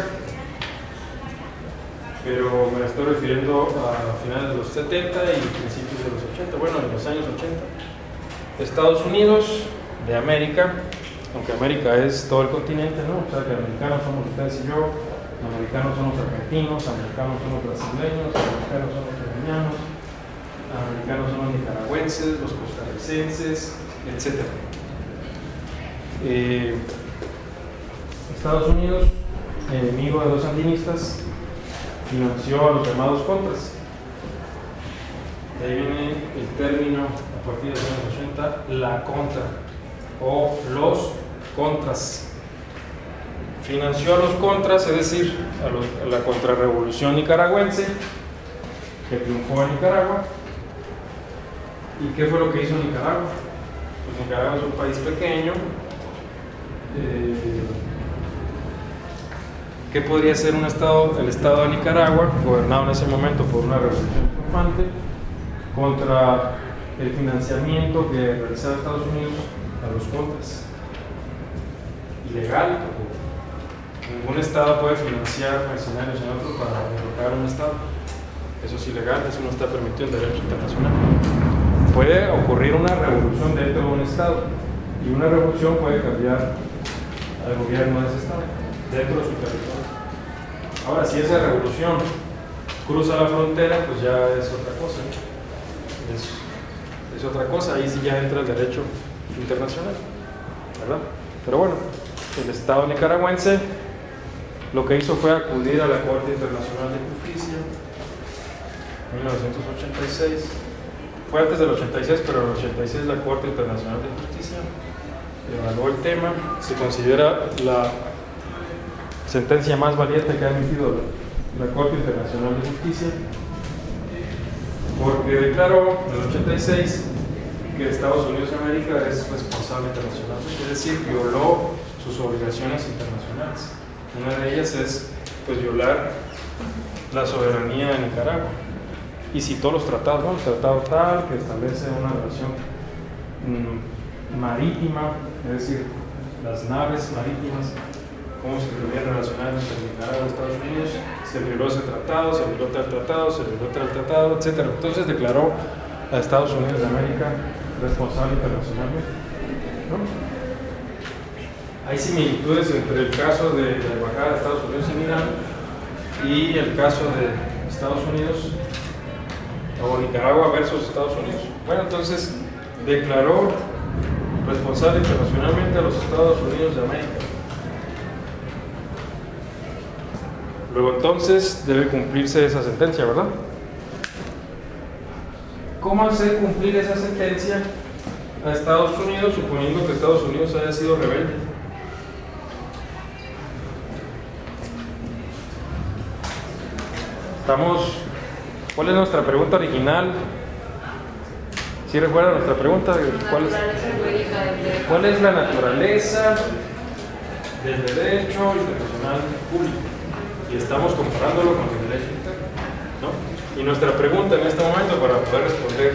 Pero me estoy refiriendo a finales de los 70 y principios de los 80, bueno, en los años 80. Estados Unidos de América, aunque América es todo el continente, ¿no? O sea que americanos somos ustedes y yo, americanos son los argentinos, americanos son los brasileños, americanos son los colombianos, americanos son los nicaragüenses, los costarricenses, etc. Estados Unidos, enemigo de los sandinistas, financió a los llamados contras. De ahí viene el término, a partir de los años 80, la contra o los contras. Financió a los contras, es decir, a la contrarrevolución nicaragüense que triunfó en Nicaragua. ¿Y qué fue lo que hizo Nicaragua? Pues Nicaragua es un país pequeño. ¿Qué podría ser un estado? El estado de Nicaragua, gobernado en ese momento por una revolución triunfante, contra el financiamiento que realizaba Estados Unidos a los contras. Ilegal, porque ningún estado puede financiar mercenarios en otro para derrocar un estado. Eso es ilegal, eso no está permitido en derecho internacional. Puede ocurrir una revolución dentro de un estado, Y una revolución puede cambiar al gobierno de ese estado dentro de su territorio. Ahora, si esa revolución cruza la frontera, pues ya es otra cosa, ¿no? Es otra cosa, ahí sí ya entra el derecho internacional, ¿verdad? Pero bueno, el Estado nicaragüense lo que hizo fue acudir a la Corte Internacional de Justicia en 1986. Fue antes del 86, pero en el 86 la Corte Internacional de Justicia evaluó el tema. Se considera la sentencia más valiente que ha emitido la Corte Internacional de Justicia, porque declaró en el 86 que Estados Unidos de América es responsable internacionalmente, es decir, violó sus obligaciones internacionales. Una de ellas es pues violar la soberanía de Nicaragua, y citó los tratados, ¿no? El tratado tal que establece una relación marítima, es decir, las naves marítimas, cómo se deberían relacionar entre Nicaragua y Estados Unidos. Se violó ese tratado, se violó tal tratado, se violó tal tratado, etc. Entonces declaró a Estados Unidos de América responsable internacionalmente, ¿no? Hay similitudes entre el caso de la Embajada de Estados Unidos en Irán y el caso de Estados Unidos o Nicaragua versus Estados Unidos. Bueno, entonces declaró responsable internacionalmente a los Estados Unidos de América. Luego entonces debe cumplirse esa sentencia, ¿verdad? ¿Cómo hacer cumplir esa sentencia a Estados Unidos suponiendo que Estados Unidos haya sido rebelde? ¿Cuál es nuestra pregunta original? ¿Sí recuerdan nuestra pregunta? ¿Cuál es la naturaleza del derecho internacional público? Y estamos comparándolo con el derecho interno, ¿no? Y nuestra pregunta en este momento, para poder responder,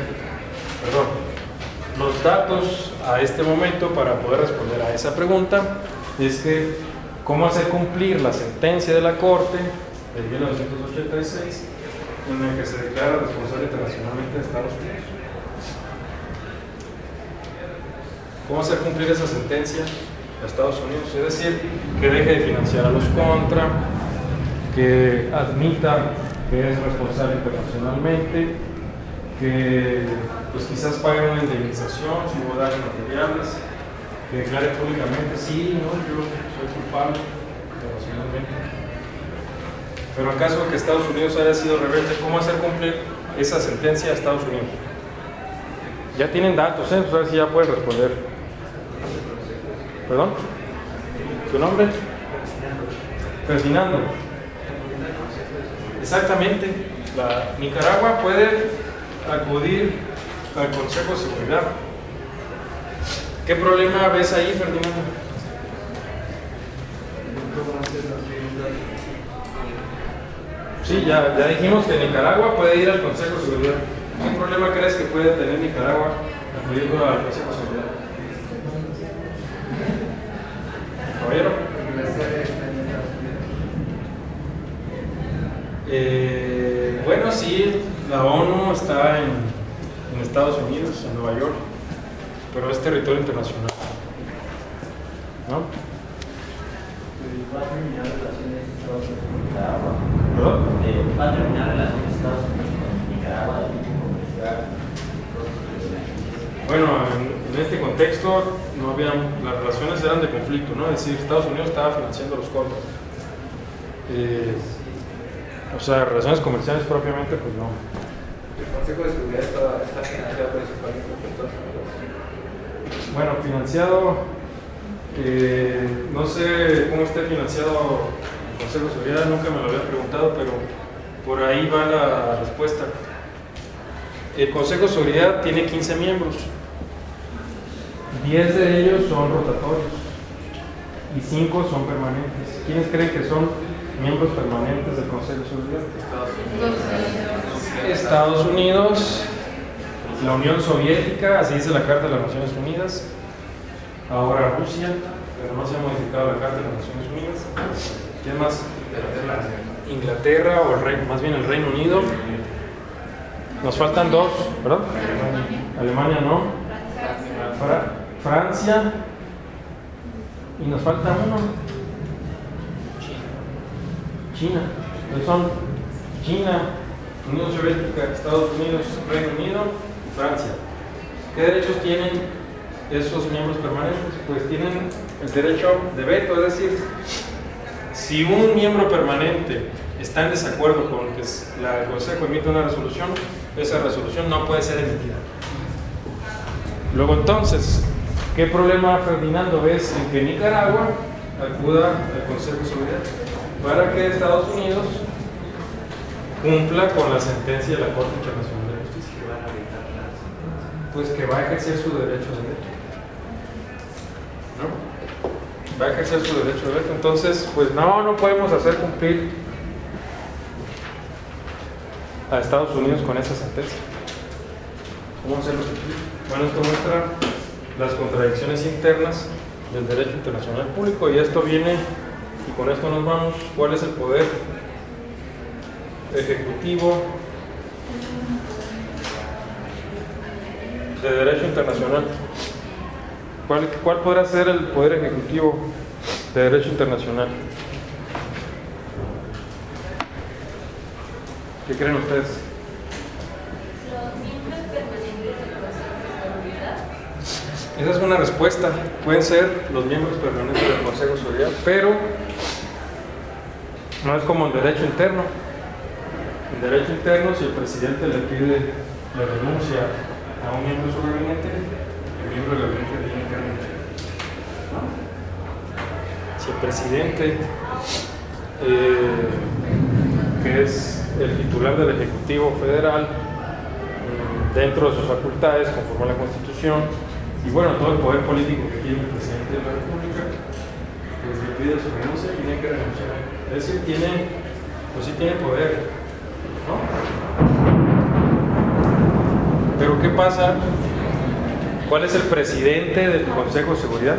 los datos a este momento para poder responder a esa pregunta es que cómo hacer cumplir la sentencia de la Corte de 1986 en el que se declara responsable internacionalmente de Estados Unidos. ¿Cómo hacer cumplir esa sentencia a Estados Unidos? Es decir, que deje de financiar a los contra, que admita que es responsable internacionalmente, que pues quizás pague una indemnización si hubo daños materiales, que declare públicamente, sí, no, yo soy culpable internacionalmente. Pero en caso de que Estados Unidos haya sido rebelde, ¿cómo hacer cumplir esa sentencia a Estados Unidos? Ya tienen datos, ¿eh? Pues a ver si ya pueden responder. ¿Perdón? ¿Tu nombre? Ferdinando. Exactamente. La Nicaragua puede acudir al Consejo de Seguridad. ¿Qué problema ves ahí, Ferdinando? Sí, ya dijimos que Nicaragua puede ir al Consejo de Seguridad. ¿Qué problema crees que puede tener Nicaragua acudiendo al Consejo de Seguridad? ¿Caballero? Bueno, sí, la ONU está en Estados Unidos, en Nueva York, pero es territorio internacional, ¿no? ¿Va a terminar relaciones Estados Unidos con Nicaragua? ¿Perdón? ¿Va a terminar relaciones Estados Unidos con Nicaragua? Bueno, en este contexto no había, las relaciones eran de conflicto, ¿no? Es decir, Estados Unidos estaba financiando los contras. O sea, relaciones comerciales propiamente, pues no. El Consejo de Seguridad está financiado principalmente por Estados Unidos. Bueno, financiado, no sé cómo esté financiado el Consejo de Seguridad, nunca me lo había preguntado, pero por ahí va la respuesta. El Consejo de Seguridad tiene 15 miembros, 10 de ellos son rotatorios y 5 son permanentes. ¿Quiénes creen que son miembros permanentes del Consejo de Seguridad? Estados Unidos, la Unión Soviética, así dice la Carta de las Naciones Unidas, ahora Rusia, pero no se ha modificado la Carta de las Naciones Unidas. ¿Quién más? Inglaterra, o más bien el Reino Unido. Nos faltan 2, ¿verdad? Alemania no. Francia, y nos falta uno, China. Entonces son China, Unión Soviética, Estados Unidos, Reino Unido y Francia. ¿Qué derechos tienen esos miembros permanentes? Pues tienen el derecho de veto, es decir, si un miembro permanente está en desacuerdo con que el Consejo emite una resolución, esa resolución no puede ser emitida. Luego entonces, ¿qué problema, Ferdinando, ves en que Nicaragua acuda al Consejo de Seguridad para que Estados Unidos cumpla con la sentencia de la Corte Internacional de Justicia? Que van a evitar la sentencia. Pues que va a ejercer su derecho de veto, ¿no? Va a ejercer su derecho de veto. Entonces, pues no podemos hacer cumplir a Estados Unidos con esa sentencia. ¿Cómo hacerlo cumplir? Bueno, esto muestra las contradicciones internas del derecho internacional público, y esto viene, y con esto nos vamos, ¿cuál es el poder ejecutivo de derecho internacional? ¿Cuál podrá ser el poder ejecutivo de derecho internacional? ¿Qué creen ustedes? Los miembros permanentes del Consejo de Seguridad. Esa es una respuesta. Pueden ser los miembros permanentes del Consejo de Seguridad, pero no es como el derecho interno. En derecho interno, si el presidente le renuncia a un miembro de su gabinete, el miembro del gabinete tiene que renunciar. Si el presidente, que es el titular del Ejecutivo Federal, dentro de sus facultades, conforme a la Constitución, y bueno, todo el poder político que tiene el presidente de la República, pues le pide su renuncia y tiene que renunciar. Es decir, pues sí tiene poder, ¿no? Pero ¿qué pasa? ¿Cuál es el presidente del Consejo de Seguridad?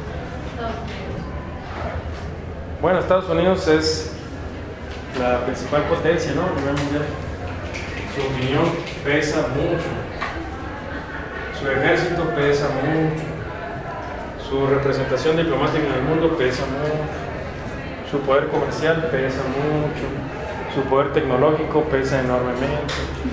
Bueno, Estados Unidos es la principal potencia, ¿no? A nivel mundial. Su opinión pesa mucho, su ejército pesa mucho, su representación diplomática en el mundo pesa mucho, su poder comercial pesa mucho, su poder tecnológico pesa enormemente.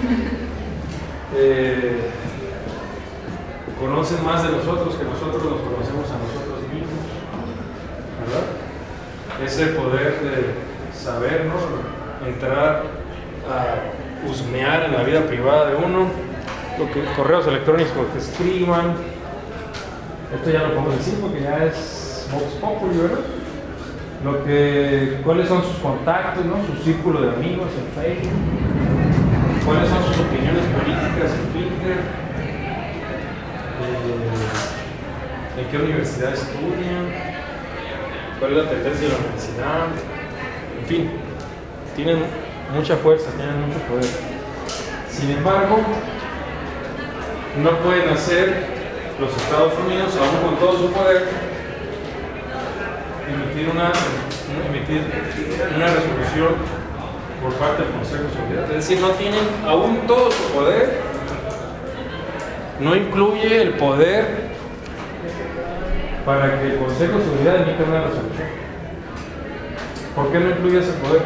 Conocen más de nosotros que nosotros nos conocemos a nosotros mismos, ¿verdad? Ese poder de saber, ¿no? Entrar a husmear en la vida privada de uno, correos electrónicos que escriban. Esto ya lo podemos decir porque ya es Vox Populi, ¿verdad? Cuáles son sus contactos, ¿no? Su círculo de amigos en Facebook, cuáles son sus opiniones políticas en Twitter, en qué universidad estudian, cuál es la tendencia de la universidad, en fin, tienen mucha fuerza, tienen mucho poder. Sin embargo, no pueden hacer los Estados Unidos, aún con todo su poder, emitir una resolución por parte del Consejo de Seguridad. Es decir, no tienen aún todo su poder, no incluye el poder para que el Consejo de Seguridad emita una resolución. ¿Por qué no incluye ese poder?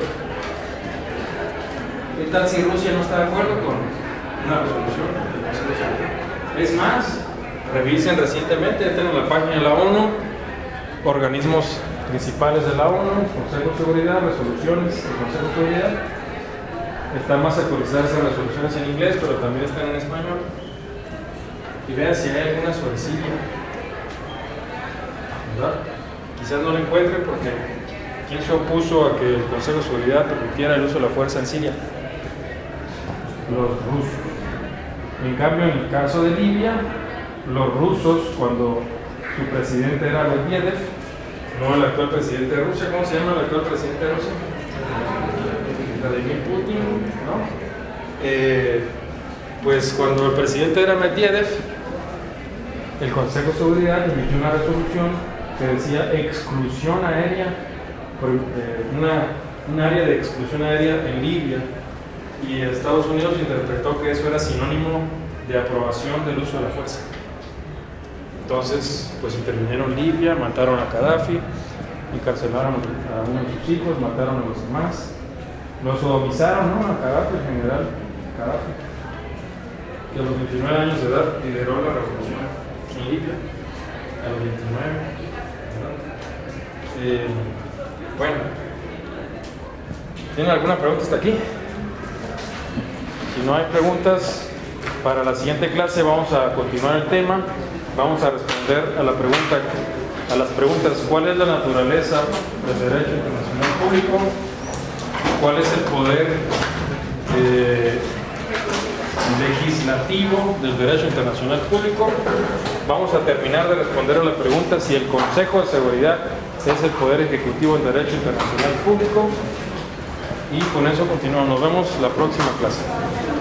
¿Qué tal si Rusia no está de acuerdo con una resolución del Consejo de Seguridad? Es más, revisen recientemente, entren en la página de la ONU, organismos principales de la ONU, Consejo de Seguridad, resoluciones del Consejo de Seguridad. Están más actualizadas esas resoluciones en inglés, pero también están en español. Y vean si hay alguna sobre Siria, ¿verdad? Quizás no lo encuentren porque ¿quién se opuso a que el Consejo de Seguridad permitiera el uso de la fuerza en Siria? Los rusos. En cambio, en el caso de Libia, los rusos, cuando su presidente era Medvedev, no el actual presidente de Rusia, ¿cómo se llama el actual presidente de Rusia? Vladimir Putin, ¿no? Pues cuando el presidente era Medvedev, el Consejo de Seguridad emitió una resolución que decía exclusión aérea, un área de exclusión aérea en Libia, y Estados Unidos interpretó que eso era sinónimo de aprobación del uso de la fuerza. Entonces, pues intervinieron Libia, mataron a Gaddafi, encarcelaron a uno de sus hijos, mataron a los demás, lo sodomizaron, ¿no? A Gaddafi, el general Gaddafi, que a los 29 años de edad lideró la revolución en Libia, a los 29. Bueno, ¿tienen alguna pregunta hasta aquí? Si no hay preguntas, para la siguiente clase vamos a continuar el tema. Vamos a responder a las preguntas: ¿cuál es la naturaleza del derecho internacional público? ¿Cuál es el poder legislativo del derecho internacional público? Vamos a terminar de responder a la pregunta si el Consejo de Seguridad es el poder ejecutivo del derecho internacional público. Y con eso continuamos. Nos vemos la próxima clase.